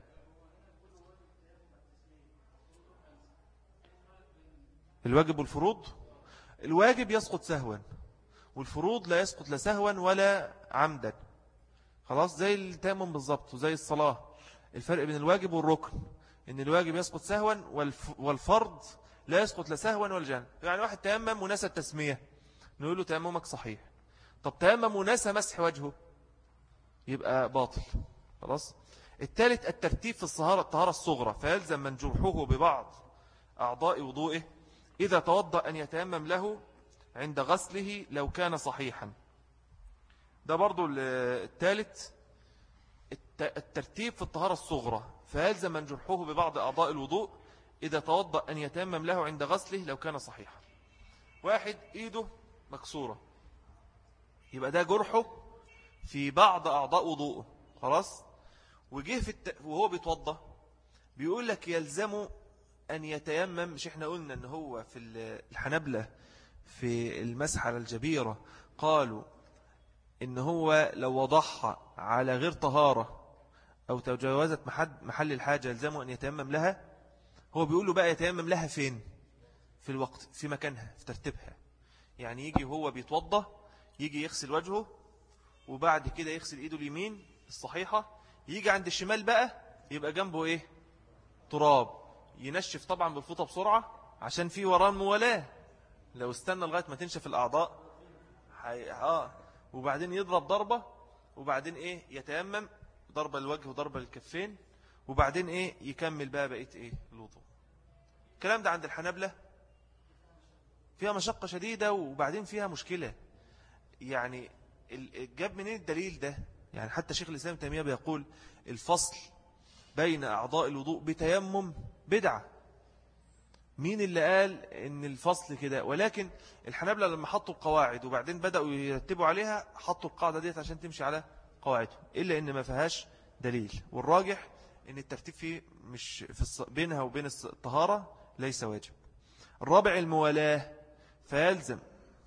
الواجب والفروض، الواجب يسقط سهوا، والفروض لا يسقط لا سهوا ولا عمدا. خلاص زي التيمم بالظبط وزي الصلاة. الفرق بين الواجب والركن ان الواجب يسقط سهوا والفرض لا يسقط لا سهوا ولا جهلا. يعني واحد تيمم ونسى التسمية نقول له تيممك صحيح. طب تيمم ونسى مسح وجهه يبقى باطل. خلاص. الثالث الترتيب في الطهارة الطهارة الصغرى، فيلزم من جرحه ببعض أعضاء وضوئه إذا توضأ أن يتيمم له عند غسله لو كان صحيحا. ده برضو الثالث الترتيب في الطهارة الصغرى، فيلزم من جرحه ببعض أعضاء الوضوء إذا توضأ أن يتيمم له عند غسله لو كان صحيحا. واحد إيده مكسورة يبقى ده جرحه في بعض أعضاء وضوءه. خلاص. وجه في الت... وهو بيتوضأ بيقول لك يلزم أن يتيمم. مش احنا قلنا أن هو في الحنبلة في المسح على الجبيرة قالوا إن هو لو وضعها على غير طهارة أو تجاوزت محل الحاجة يلزمه أن يتيمم لها. هو بيقول له بقى يتيمم لها فين؟ في الوقت، في مكانها، في ترتيبها. يعني يجي هو بيتوضى يجي يغسل وجهه وبعد كده يغسل إيده اليمين الصحيحة، يجي عند الشمال بقى يبقى جنبه إيه؟ تراب. ينشف طبعا بالفوطة بسرعة عشان في وراه موالاة، لو استنى لغاية ما تنشف الأعضاء حي... آه. وبعدين يضرب ضربة وبعدين إيه يتيمم ضربة الوجه وضربة الكفين وبعدين إيه يكمل بقى بقيت إيه الوضوء. الكلام ده عند الحنبلة فيها مشقة شديدة وبعدين فيها مشكلة. يعني جاب منين الدليل ده؟ يعني حتى شيخ الإسلام تيمية بيقول الفصل بين أعضاء الوضوء بتيمم بدعة. مين اللي قال ان الفصل كده؟ ولكن الحنابلة لما حطوا القواعد وبعدين بدأوا يرتبوا عليها حطوا القاعدة ديت عشان تمشي على قواعدهم، إلا ان ما فيهاش دليل. والراجح ان الترتيب فيه مش في الص... بينها وبين الطهارة ليس واجب. الرابع الموالاة، فيلزم.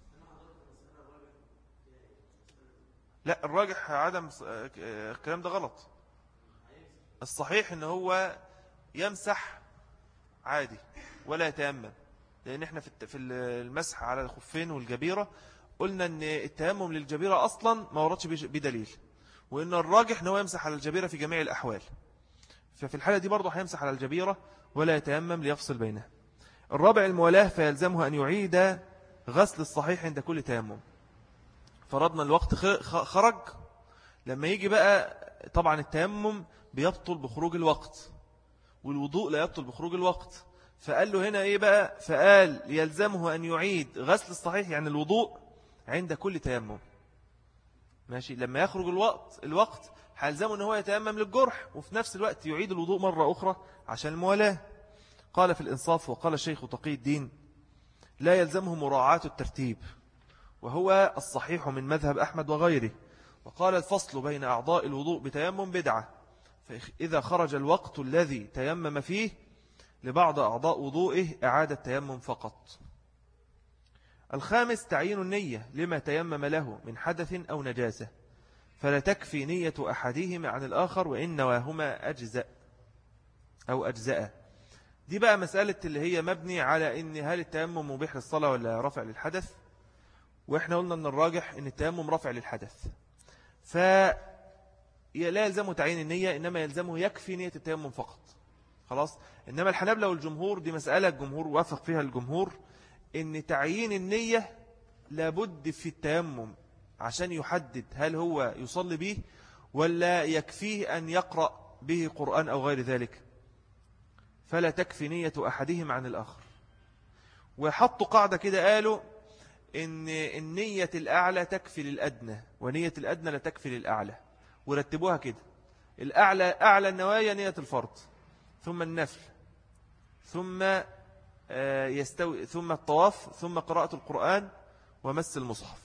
لا الراجح عدم الكلام ده غلط. الصحيح ان هو يمسح عادي ولا يتيمم، لأن احنا في المسح على الخفين والجبيرة قلنا ان التيمم للجبيرة أصلا ما وردش بدليل، وإن الراجح أنه يمسح على الجبيرة في جميع الأحوال. ففي الحالة دي برضه هيمسح على الجبيرة ولا يتيمم ليفصل بينها. الرابع الموالاة، فيلزمه أن يعيد غسل الصحيح عند كل تيمم. فرضنا الوقت خرج، لما يجي بقى طبعا التيمم بيبطل بخروج الوقت والوضوء لا يبطل بخروج الوقت. فقال له هنا ايه بقى؟ فقال يلزمه أن يعيد غسل الصحيح يعني الوضوء عند كل تيمم. ماشي. لما يخرج الوقت الوقت هيلزمه أنه هو يتيمم للجرح وفي نفس الوقت يعيد الوضوء مرة أخرى عشان الموالاة. قال في الإنصاف وقال الشيخ تقي الدين لا يلزمه مراعاة الترتيب، وهو الصحيح من مذهب أحمد وغيره. وقال الفصل بين أعضاء الوضوء بتيمم بدعة، فإذا خرج الوقت الذي تيمم فيه لبعض أعضاء وضوئه أعاد التيمم فقط. الخامس تعيين النية لما تيمم له من حدث أو نجاسة، فلا تكفي نية أحدهما عن الآخر وإن نواهما أجزاء أو أجزاء. دي بقى مسألة اللي هي مبني على إن هل التيمم مبيح للصلاة ولا رفع للحدث. وإحنا قلنا أن الراجح إن التيمم رفع للحدث، فلا يلزمه تعيين النية، إنما يلزمه يكفي نية التيمم فقط. خلاص. إنما الحنابلة والجمهور دي مسألة الجمهور وافق فيها الجمهور إن تعيين النية لابد في التيمم عشان يحدد هل هو يصلي به ولا يكفيه أن يقرأ به قرآن أو غير ذلك؟ فلا تكفي نية أحدهم عن الآخر. وحطوا قاعدة كده، قالوا إن النية الأعلى تكفي للأدنى ونية الأدنى لا تكفي للأعلى، ورتبوها كده: الأعلى أعلى النوايا نية الفرض، ثم النفل، ثم يستوي ثم الطواف، ثم قراءة القرآن ومس المصحف.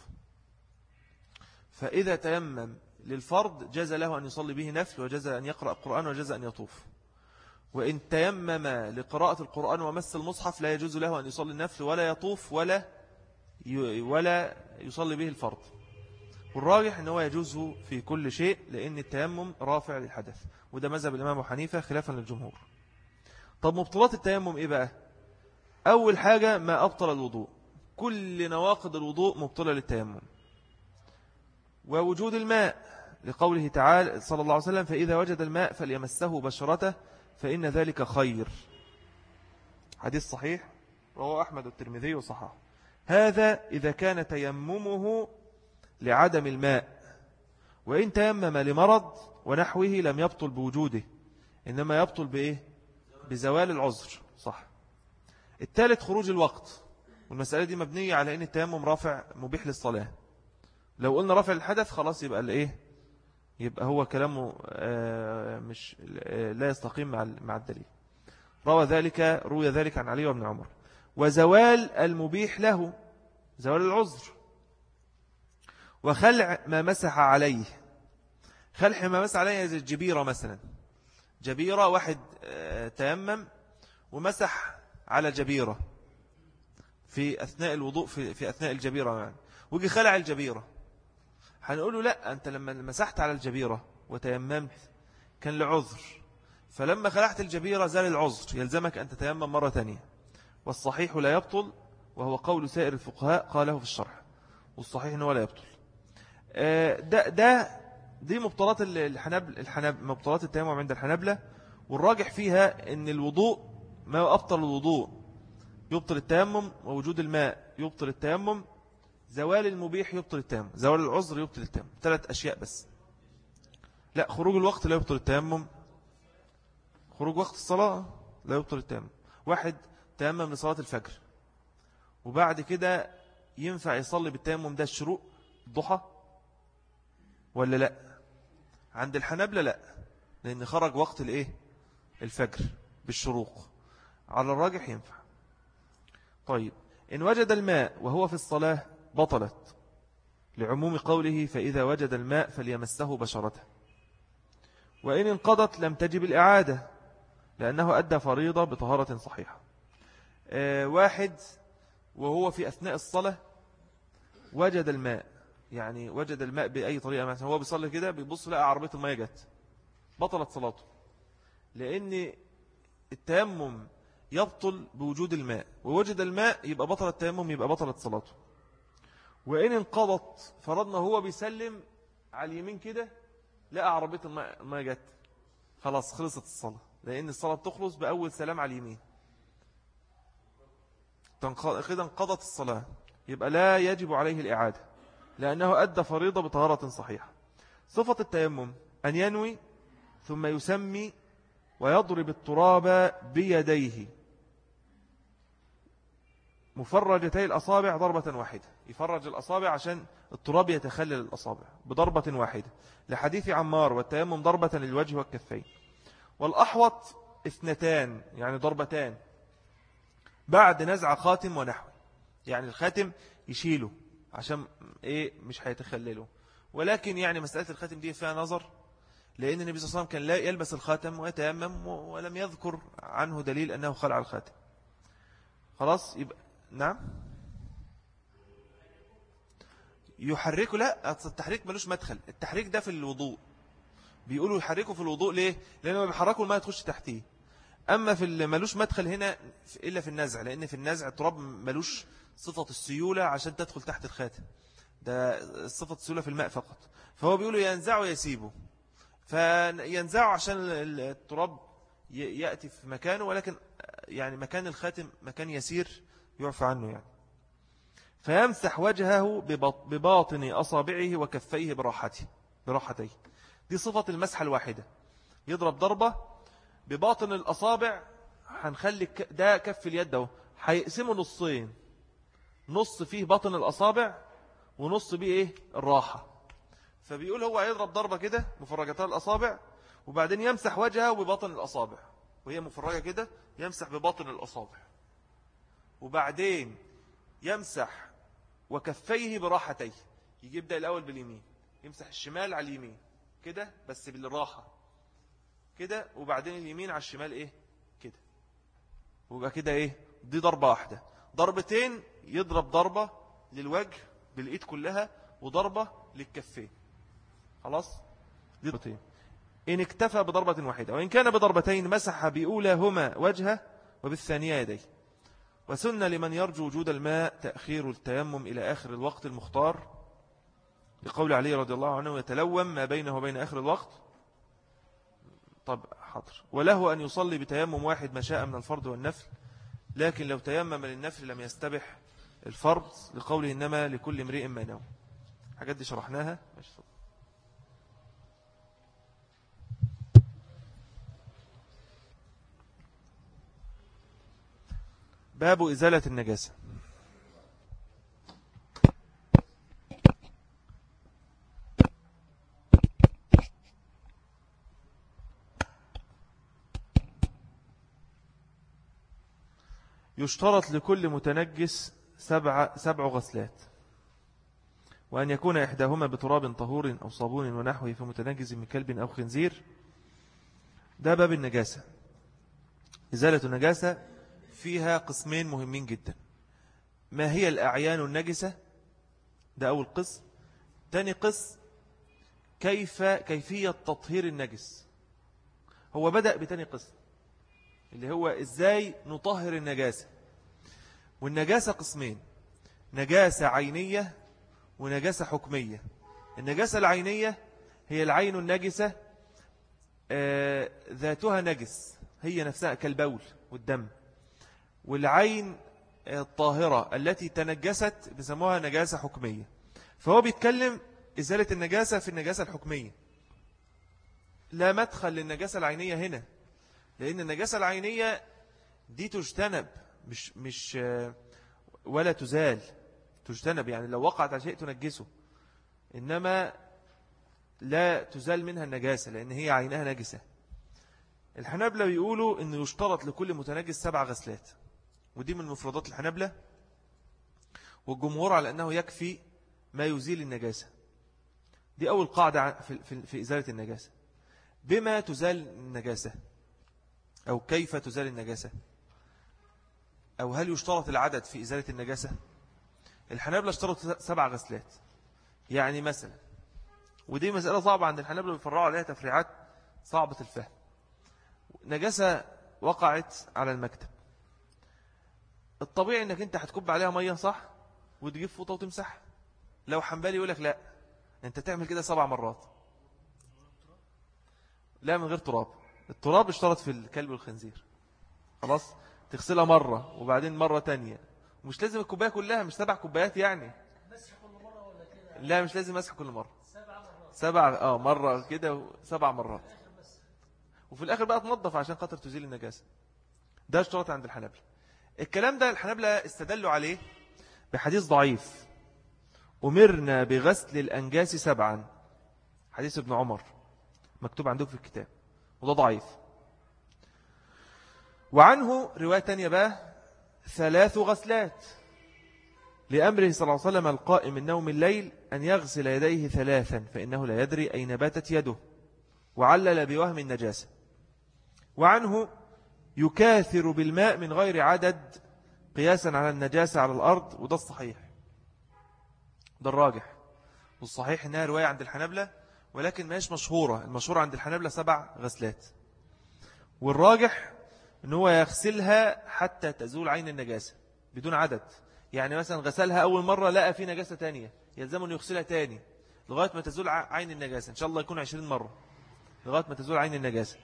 فإذا تيمم للفرض جاز له أن يصلي به نفل، وجاز أن يقرأ القرآن، وجاز أن يطوف. وإن تيمم لقراءة القرآن ومس المصحف لا يجوز له أن يصلي النفل ولا يطوف ولا ولا يصلي به الفرض. والراجح أنه يجوز في كل شيء، لأن التيمم رافع للحدث، وده مذهب الإمام أبو حنيفة خلافا للجمهور. طب مبطلات التيمم إيه بقى؟ أول حاجة ما أبطل الوضوء، كل نواقض الوضوء مبطلة للتيمم. ووجود الماء، لقوله تعالى صلى الله عليه وسلم: فإذا وجد الماء فليمسه بشرته فإن ذلك خير. حديث صحيح رواه أحمد والترمذي وصححه. هذا إذا كان تيممه لعدم الماء. وإن تيمم لمرض ونحوه لم يبطل بوجوده، إنما يبطل بإيه؟ بزوال العذر. صح. الثالث خروج الوقت، والمسألة دي مبنية على أن التيمم رافع مبيح للصلاة. لو قلنا رافع الحدث خلاص يبقى الإيه؟ يبقى هو كلامه مش لا يستقيم مع مع الدليل. روى ذلك روي ذلك عن علي وابن عمر. وزوال المبيح له، زوال العذر. وخلع ما مسح عليه، خلع ما مسح عليه زي الجبيرة مثلا. جبيرة واحد تيمم ومسح على جبيرة في أثناء الوضوء، في, في أثناء الجبيرة يعني، وجي خلع الجبيرة، هنقول له لا، أنت لما مسحت على الجبيرة وتيممت كان لعذر، فلما خلعت الجبيرة زال العذر، يلزمك أن تتيمم مرة ثانية. والصحيح لا يبطل، وهو قول سائر الفقهاء قاله في الشرح، والصحيح أنه لا يبطل. ده ده دي مبطلات الحنبل الحنب مبطلات التيمم عند الحنبلة. والراجح فيها أن الوضوء ما أبطل الوضوء يبطل التيمم، ووجود الماء يبطل التيمم، زوال المبيح يبطل التيمم، زوال العذر يبطل التيمم. ثلاث أشياء بس. لا، خروج الوقت لا يبطل التيمم، خروج وقت الصلاة لا يبطل التيمم. واحد تيمم لصلاة الفجر وبعد كده ينفع يصلي بالتيمم ده الشروق الضحى ولا لا؟ عند الحنابلة لا، لأن خرج وقت الايه الفجر بالشروق. على الراجح ينفع. طيب، إن وجد الماء وهو في الصلاة بطلت، لعموم قوله: فإذا وجد الماء فليمسه بشرته. وإن انقضت لم تجب الإعادة، لأنه أدى فريضة بطهارة صحيحة. آه واحد وهو في أثناء الصلاة وجد الماء، يعني وجد الماء بأي طريقة، مثلا هو بيصلي كده بيبص لقى عربية الماء جت، بطلت صلاته، لأن التيمم يبطل بوجود الماء، ووجد الماء يبقى بطل التيمم، يبقى بطلت صلاته. وإن انقضت، فرضنا هو بيسلم على اليمين كده لقى عربية الماء جت، خلاص خلصت الصلاة، لأن الصلاة بتخلص بأول سلام على اليمين، كده انقضت الصلاة، يبقى لا يجب عليه الإعادة، لأنه أدى فريضة بطهارة صحيحة. صفة التيمم أن ينوي ثم يسمي ويضرب التراب بيديه مفرجتي الأصابع ضربة واحدة، يفرج الأصابع عشان التراب يتخلل الأصابع بضربة واحدة، لحديث عمار: والتيمم ضربة للوجه والكفين. والأحوط اثنتان، يعني ضربتان بعد نزع خاتم ونحوه، يعني الخاتم يشيله عشان إيه مش هيتخلله. ولكن يعني مسألة الخاتم دي فيها نظر، لأن النبي صلى الله عليه وسلم كان لا يلبس الخاتم ويتيمم، ولم يذكر عنه دليل أنه خلع الخاتم. خلاص يبقى نعم يحركه. لا، التحريك ملوش مدخل، التحريك ده في الوضوء، بيقولوا يحركه في الوضوء ليه؟ لأنه ما بيحركوا الماء تخش تحتيه. أما في ملوش مدخل هنا إلا في النزع، لأن في النزع التراب ملوش صفة السيولة عشان تدخل تحت الخاتم، ده صفة السيولة في الماء فقط. فهو بيقولوا ينزعه ويسيبه، فينزعه عشان التراب يأتي في مكانه، ولكن يعني مكان الخاتم مكان يسير يعفى عنه يعني. فيمسح وجهه بباطن أصابعه وكفيه براحته براحتيه. دي صفة المسح الواحدة. يضرب ضربة بباطن الأصابع، هنخلي ده كف اليد ده هيقسمه نصين، نص فيه باطن الأصابع ونص بيه إيه الراحة. فبيقول هو هيضرب ضربة كده مفرجتها الأصابع، وبعدين يمسح وجهه بباطن الأصابع وهي مفرجة كده، يمسح بباطن الأصابع، وبعدين يمسح وكفيه براحتيه. يجي يبدأ الأول باليمين، يمسح الشمال على اليمين كده بس بالراحة كده، وبعدين اليمين على الشمال إيه كده، ويبقى كده إيه دي ضربة واحدة. ضربتين يضرب ضربة للوجه بالإيد كلها وضربة للكفين. خلاص دي ضربتين. إن اكتفى بضربة واحدة، وإن كان بضربتين مسح بأولاهما وجهه وبالثانية يديه. وسن لمن يرجو وجود الماء تأخير التيمم إلى آخر الوقت المختار، لقول علي رضي الله عنه يتلوم ما بينه وبين آخر الوقت. طب حاضر. وله أن يصلي بتيمم واحد ما شاء من الفرض والنفل، لكن لو تيمم للنفل لم يستبح الفرض، لقوله إنما لكل امرئ ما نوى. حاجات دي شرحناها. باب إزالة النجاسة. يشترط لكل متنجس سبع, سبع غسلات، وأن يكون إحداهما بتراب طهور أو صابون ونحوه في متنجس من كلب أو خنزير. ده باب النجاسة. إزالة النجاسة فيها قسمين مهمين جدا. ما هي الأعيان النجسة؟ ده أول قسم. تاني قسم كيف كيفية تطهير النجس. هو بدأ بتاني قسم اللي هو إزاي نطهر النجاسة. والنجاسة قسمين: نجاسة عينية ونجاسة حكمية. النجاسة العينية هي العين النجسة آه ذاتها نجس، هي نفسها كالبول والدم. والعين الطاهرة التي تنجست بسموها نجاسة حكمية. فهو بيتكلم إزالة النجاسة في النجاسة الحكمية. لا مدخل للنجاسة العينية هنا، لأن النجاسة العينية دي تجتنب مش مش ولا تزال، تجتنب يعني لو وقعت على شيء تنجسه، إنما لا تزال منها النجاسة لأن هي عينها نجسة. الحنابلة بيقولوا إنه يشترط لكل متنجس سبع غسلات، ودي من مفردات الحنابلة، والجمهور على أنه يكفي ما يزيل النجاسة. دي أول قاعدة في, في, في إزالة النجاسة. بما تزال النجاسة أو كيف تزال النجاسة، أو هل يشترط العدد في إزالة النجاسة؟ الحنابلة اشترط سبع غسلات. يعني مثلا، ودي مسألة صعبة عند الحنابلة بيفرعوا عليها تفريعات صعبة الفهم. نجاسة وقعت على المكتب، الطبيعي انك انت هتكب عليها مية صح وتجيب فوطة وتمسح. لو حنبالي يقولك لا، انت تعمل كده سبع مرات. لا، من غير تراب. التراب اشترط في الكلب والخنزير. خلاص تغسلها مرة وبعدين مرة تانية، مش لازم الكوباية كلها، مش سبع كوبايات يعني. لا مش لازم مسح كل مرة. سبع اه مرة كده سبع مرات، وفي الآخر بقى تنظف عشان خاطر تزيل النجاسة. ده اشترط عند الحنابلة. الكلام ده الحنابلة استدلوا عليه بحديث ضعيف: أمرنا بغسل الأنجاس سبعا، حديث ابن عمر مكتوب عندك في الكتاب، وده ضعيف. وعنه رواية تانية بقى: ثلاث غسلات، لأمره صلى الله عليه وسلم القائم من نوم الليل أن يغسل يديه ثلاثا فإنه لا يدري أين باتت يده، وعلل بوهم النجاسة. وعنه يكاثر بالماء من غير عدد قياسا على النجاسة على الأرض، وده الصحيح، ده الراجح. والصحيح إنها رواية عند الحنابلة ولكن ماش مشهورة. المشهورة عند الحنابلة سبع غسلات، والراجح أنه يغسلها حتى تزول عين النجاسة بدون عدد. يعني مثلا غسلها أول مرة لقى في نجاسة تانية، يلزم أن يغسلها تاني لغاية ما تزول عين النجاسة. إن شاء الله يكون عشرين مرة لغاية ما تزول عين النجاسة.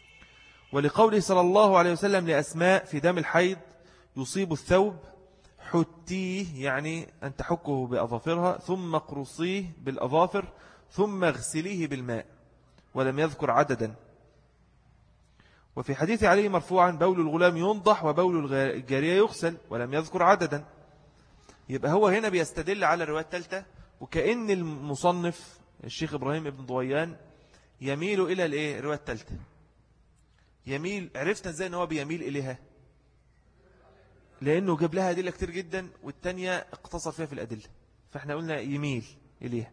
ولقوله صلى الله عليه وسلم لأسماء في دم الحيض: يصيب الثوب حتيه يعني أن تحكه بأظافرها، ثم قرصيه بالأظافر، ثم اغسليه بالماء، ولم يذكر عددا. وفي حديث عليه مرفوعا بول الغلام ينضح وبول الجارية يغسل، ولم يذكر عددا. يبقى هو هنا بيستدل على الرواية الثالثة، وكأن المصنف الشيخ إبراهيم ابن ضويان يميل إلى الإيه؟ الرواية الثالثة. يميل، عرفنا إزاي أنه بيميل إليها؟ لأنه جاب لها أدلة كتير جدا، والتانية اقتصر فيها في الأدلة، فإحنا قلنا يميل إليها،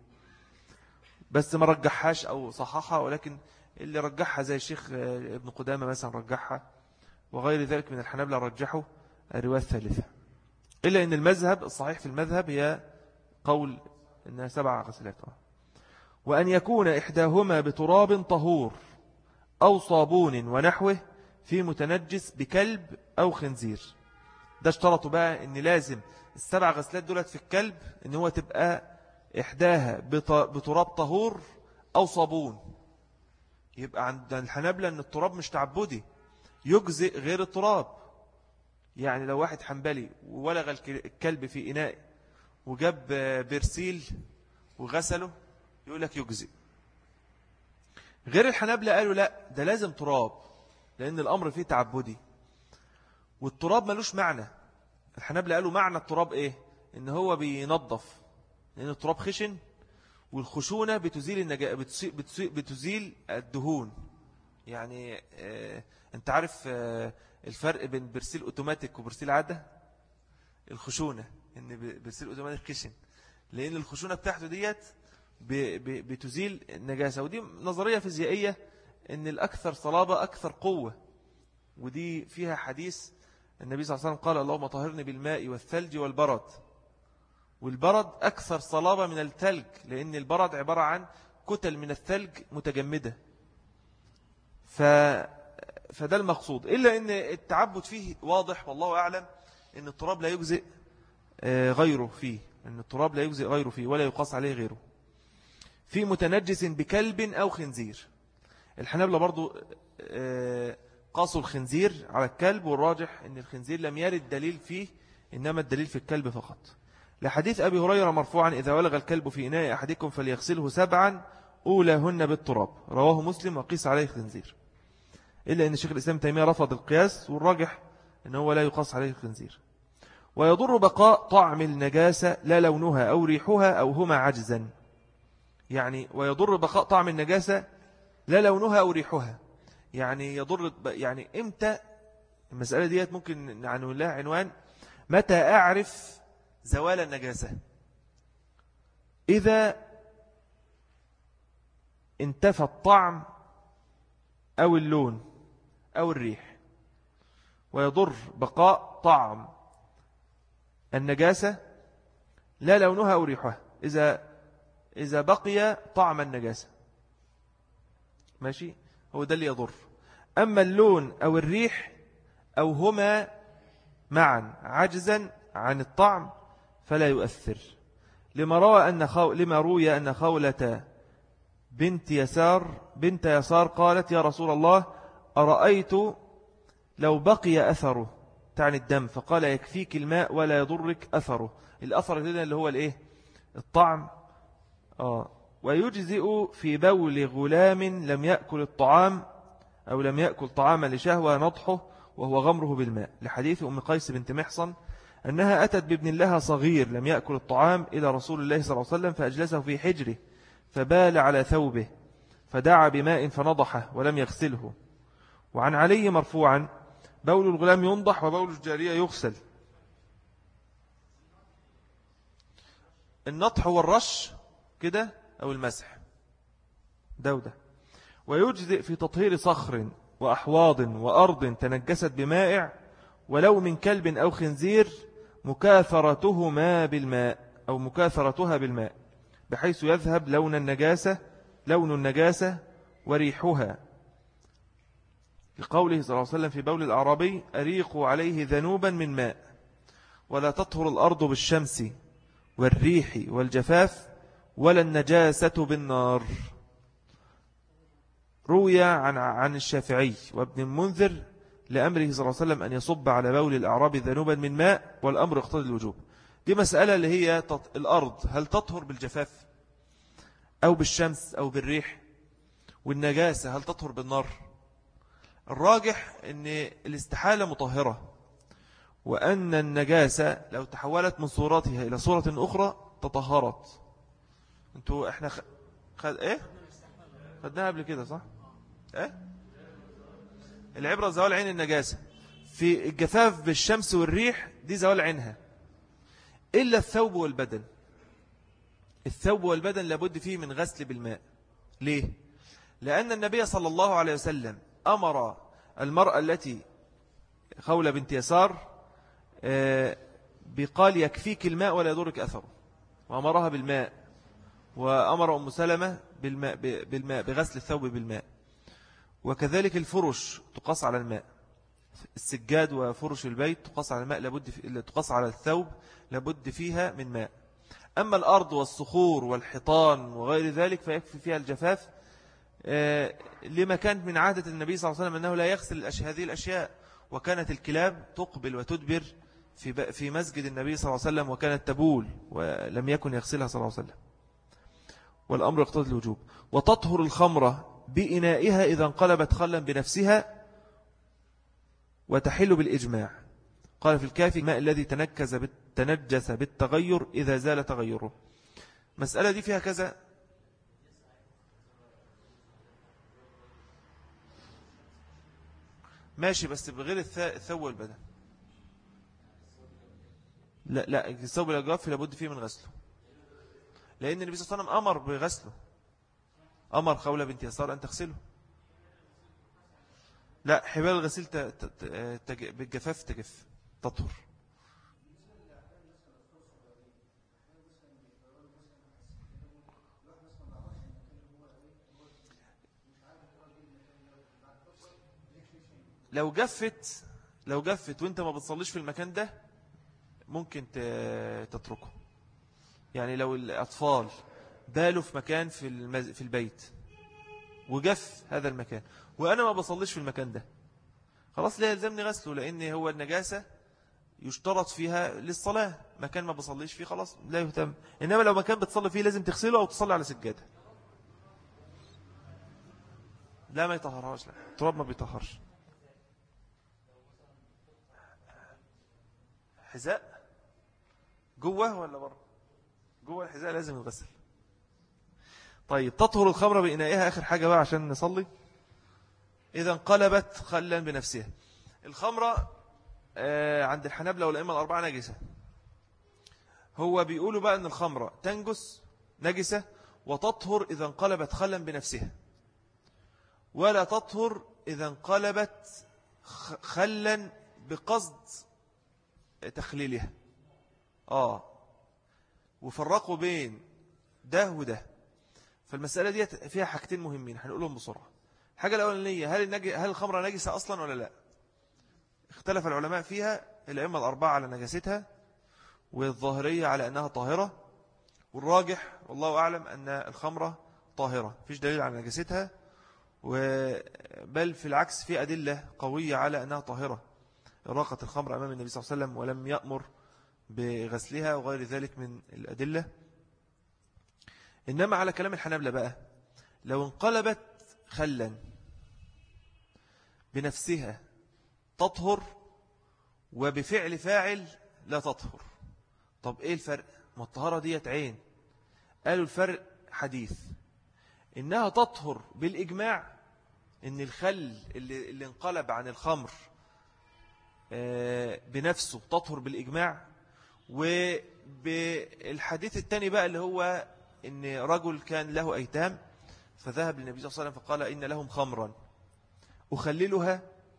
بس ما رجحهاش أو صححها، ولكن اللي رجحها زي الشيخ ابن قدامة مثلا رجحها، وغير ذلك من الحنابلة رجحوا الرواية الثالثة. إلا أن المذهب الصحيح في المذهب هي قول أنها سبع غسلات، وأن يكون إحداهما بتراب طهور أو صابون ونحوه في متنجس بكلب أو خنزير. ده اشترطوا بقى أن لازم السبع غسلات دولت في الكلب أن هو تبقى إحداها بتراب طهور أو صابون. يبقى عند الحنابلة أن التراب مش تعبدي، يجزئ غير التراب. يعني لو واحد حنبلي وولغ الكلب في إناء وجاب برسيل وغسله يقول لك يجزئ. غير الحنابلة قالوا لا، ده لازم تراب، لأن الأمر فيه تعبدي، والتراب ملوش معنى. الحنابلة قالوا معنى التراب إيه؟ إن هو بينظف، لأن التراب خشن، والخشونة بتزيل النجا... بتزيل الدهون. يعني آه... أنت عارف آه... الفرق بين برسيل أوتوماتيك وبرسيل عادة؟ الخشونة، إن برسيل أوتوماتيك خشن، لأن الخشونة بتاعته ديت ب... ب... بتزيل النجاسة. ودي نظرية فيزيائية، إن الأكثر صلابة أكثر قوة، ودي فيها حديث النبي صلى الله عليه وسلم قال اللهم طهرني بالماء والثلج والبرد. والبرد أكثر صلابة من الثلج، لأن البرد عبارة عن كتل من الثلج متجمدة. ف... فده المقصود. إلا أن التعبد فيه واضح والله أعلم، أن التراب لا يجزئ غيره فيه، أن التراب لا يجزئ غيره فيه ولا يقاس عليه غيره. في متنجس بكلب أو خنزير. الحنابلة برضو قاسوا الخنزير على الكلب، والراجح أن الخنزير لم يرد دليل فيه، إنما الدليل في الكلب فقط. لحديث أبي هريرة مرفوعا إذا ولغ الكلب في إناء أحدكم فليغسله سبعا أولاهن بالتراب، رواه مسلم وقيس عليه الخنزير. إلا أن الشيخ الإسلام تيمية رفض القياس، والراجح أنه هو لا يقاس عليه الخنزير. ويضر بقاء طعم النجاسة لا لونها أو ريحها أو هما عجزا. يعني ويضر بقاء طعم النجاسة لا لونها أو ريحها، يعني يضر، يعني إمتى المسألة ديت ممكن نعنون لها عنوان متى أعرف زوال النجاسة؟ إذا انتفى الطعم أو اللون أو الريح. ويضر بقاء طعم النجاسة لا لونها أو ريحها إذا إذا بقي طعم النجاسة، ماشي، هو ده اللي يضر. أما اللون أو الريح أو هما معا عجزا عن الطعم فلا يؤثر. لما روى أن خو... لما روي أن خولة بنت يسار بنت يسار قالت يا رسول الله أرأيت لو بقي أثره، تعني الدم، فقال يكفيك الماء ولا يضرك أثره. الأثر اللي هو الإيه؟ الطعم. آه. ويجزئ في بول غلام لم يأكل الطعام أو لم يأكل طعاما لشهوة نضحه وهو غمره بالماء، لحديث أم قيس بنت محصن أنها أتت بابن لها صغير لم يأكل الطعام إلى رسول الله صلى الله عليه وسلم فأجلسه في حجره فبال على ثوبه فدعا بماء فنضحه ولم يغسله. وعن علي مرفوعا بول الغلام ينضح وبول الجارية يغسل. النضح هو الرش كده أو المسح دودة. ويجزئ في تطهير صخر وأحواض وأرض تنجست بمائع ولو من كلب أو خنزير مكاثرتهما بالماء أو مكاثرتها بالماء بحيث يذهب لون النجاسة لون النجاسة وريحها، لقوله صلى الله عليه وسلم في بول الأعرابي أريقوا عليه ذنوبا من ماء. ولا تطهر الأرض بالشمس والريح والجفاف ولا النجاسة بالنار. روي عن عن الشافعي وابن المنذر لأمره صلى الله عليه وسلم أن يصب على بول الأعراب ذنوبا من ماء والأمر يقتضي الوجوب. دي مسألة اللي هي الأرض هل تطهر بالجفاف أو بالشمس أو بالريح، والنجاسة هل تطهر بالنار. الراجح أن الاستحالة مطهرة، وأن النجاسة لو تحولت من صورتها إلى صورة أخرى تطهرت. انتوا احنا خ... خد ايه خدناها قبل كده صح ايه العبرة زوال عين النجاسة. في الجفاف بالشمس والريح دي زوال عينها، إلا الثوب والبدن. الثوب والبدن لابد فيه من غسل بالماء. ليه؟ لأن النبي صلى الله عليه وسلم أمر المرأة التي خولة بنت يسار بقال يكفيك الماء ولا يضرك أثره، وأمرها بالماء، وأمر أم سلمة بالماء, بالماء بغسل الثوب بالماء. وكذلك الفرش تقاس على الماء، السجاد وفرش البيت تقاس على الماء، لابد في... تقاس على الثوب لابد فيها من ماء. أما الأرض والصخور والحيطان وغير ذلك فيكفي فيها الجفاف، آه لما كانت من عادة النبي صلى الله عليه وسلم أنه لا يغسل هذه الأشياء، وكانت الكلاب تقبل وتدبر في في مسجد النبي صلى الله عليه وسلم، وكانت تبول ولم يكن يغسلها صلى الله عليه وسلم. والأمر يقتضي الوجوب. وتطهر الخمرة بإنائها إذا انقلبت خلا بنفسها، وتحل بالإجماع. قال في الكافي الماء الذي تنكز تنجس بالتغير إذا زال تغيره. مسألة دي فيها كذا. ماشي، بس بغير الثوب والبدن. لا لا الثوب الجاف لابد فيه من غسله، لأن النبي صلى الله عليه وسلم أمر بغسله، أمر خولة بنت يسار أن تغسله. لا، حبال الغسيل بالجفاف تجف تطهر. لو جفت لو جفت وانت ما بتصليش في المكان ده ممكن تتركه. يعني لو الأطفال بالوا في مكان في, المز... في البيت وجف هذا المكان وأنا ما بصليش في المكان ده، خلاص لا يلزمني غسله، لأن هو النجاسة يشترط فيها للصلاة. مكان ما بصليش فيه خلاص لا يهتم. إنما لو مكان بتصلي فيه لازم تغسله أو تصلي على سجادة. لا ما يطهرهاش، لا التراب ما بيطهرش. حذاء جوه ولا بره؟ جوه الحذاء لازم يغسل. طيب تطهر الخمرة بإنائها، آخر حاجة بقى عشان نصلي. إذا انقلبت خلا بنفسها. الخمرة آه عند الحنابلة والأئمة الأربعة نجسة. هو بيقولوا بقى أن الخمرة تنجس نجسة وتطهر إذا انقلبت خلا بنفسها، ولا تطهر إذا انقلبت خلا بقصد تخليلها. آه وفرقوا بين ده وده. فالمسألة دي فيها حاجتين مهمين هنقولهم بسرعة. حاجة الأولانية، هل, النج... هل الخمرة نجسة أصلا ولا لا؟ اختلف العلماء فيها، الأئمة الأربعة على نجاستها، والظاهرية على أنها طاهرة، والراجح والله أعلم أن الخمرة طاهرة، فيش دليل على نجاستها، بل في العكس في أدلة قوية على أنها طاهرة. راقت الخمر أمام النبي صلى الله عليه وسلم ولم يأمر بغسلها وغير ذلك من الأدلة. إنما على كلام الحنابلة بقى، لو انقلبت خلا بنفسها تطهر، وبفعل فاعل لا تطهر. طب إيه الفرق؟ ما الطهارة ديت عين. قالوا الفرق حديث، إنها تطهر بالإجماع، إن الخل اللي, اللي انقلب عن الخمر بنفسه تطهر بالإجماع. وبالحديث الثاني بقى اللي هو إن رجل كان له أيتام فذهب للنبي صلى الله عليه وسلم فقال إن لهم خمرا أخللها،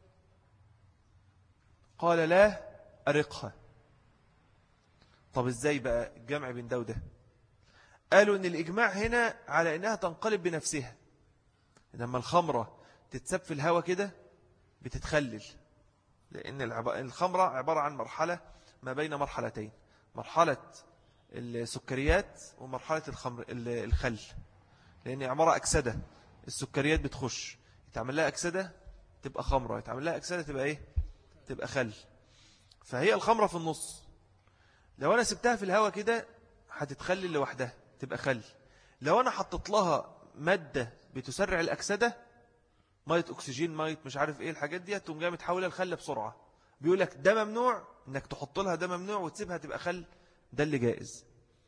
قال لا أرقها. طب إزاي بقى الجمع بين ده وده؟ قالوا إن الإجماع هنا على إنها تنقلب بنفسها. لما الخمرة تتسب في الهواء كده بتتخلل، لأن الخمرة عبارة عن مرحلة ما بين مرحلتين، مرحلة السكريات ومرحلة الخمر الخل، لأن عبارة أكسدة. السكريات بتخش يتعمل لها أكسدة تبقى خمرة، يتعمل لها أكسدة تبقى إيه؟ تبقى خل. فهي الخمرة في النص، لو أنا سبتها في الهواء كده هتتخلل لوحدها تبقى خل. لو أنا حطت لها مادة بتسرع الأكسدة، مية أكسجين، مية مش عارف إيه الحاجات دي، تقوم جاية متحولة الخل بسرعة. بيقول لك ده ممنوع إنك تحط لها، ده ممنوع وتسيبها تبقى خل، ده اللي جائز.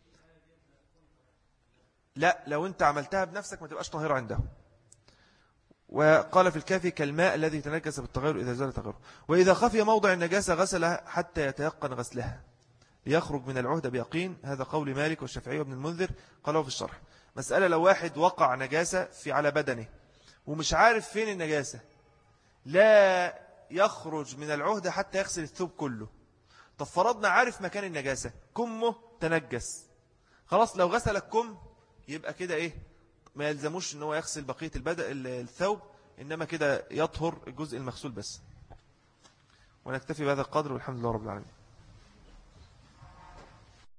لا، لو أنت عملتها بنفسك ما تبقاش طاهرة عنده. وقال في الكافي كالماء الذي تنجس بالتغير إذا زال تغيره. وإذا خفي موضع النجاسة غسلها حتى يتيقن غسلها ليخرج من العهدة بيقين. هذا قول مالك والشافعي وابن المنذر قالوا في الشرح. مسألة لو واحد وقع نجاسة في على بدنه ومش عارف فين النجاسة، لا يخرج من العهدة حتى يغسل الثوب كله. طب فرضنا عارف مكان النجاسة، كمه تنجس، خلاص لو غسل الكم يبقى كده إيه، ما يلزموش ان هو يغسل بقية البدء الثوب، إنما كده يطهر الجزء المغسول بس. ونكتفي بهذا القدر والحمد لله رب العالمين.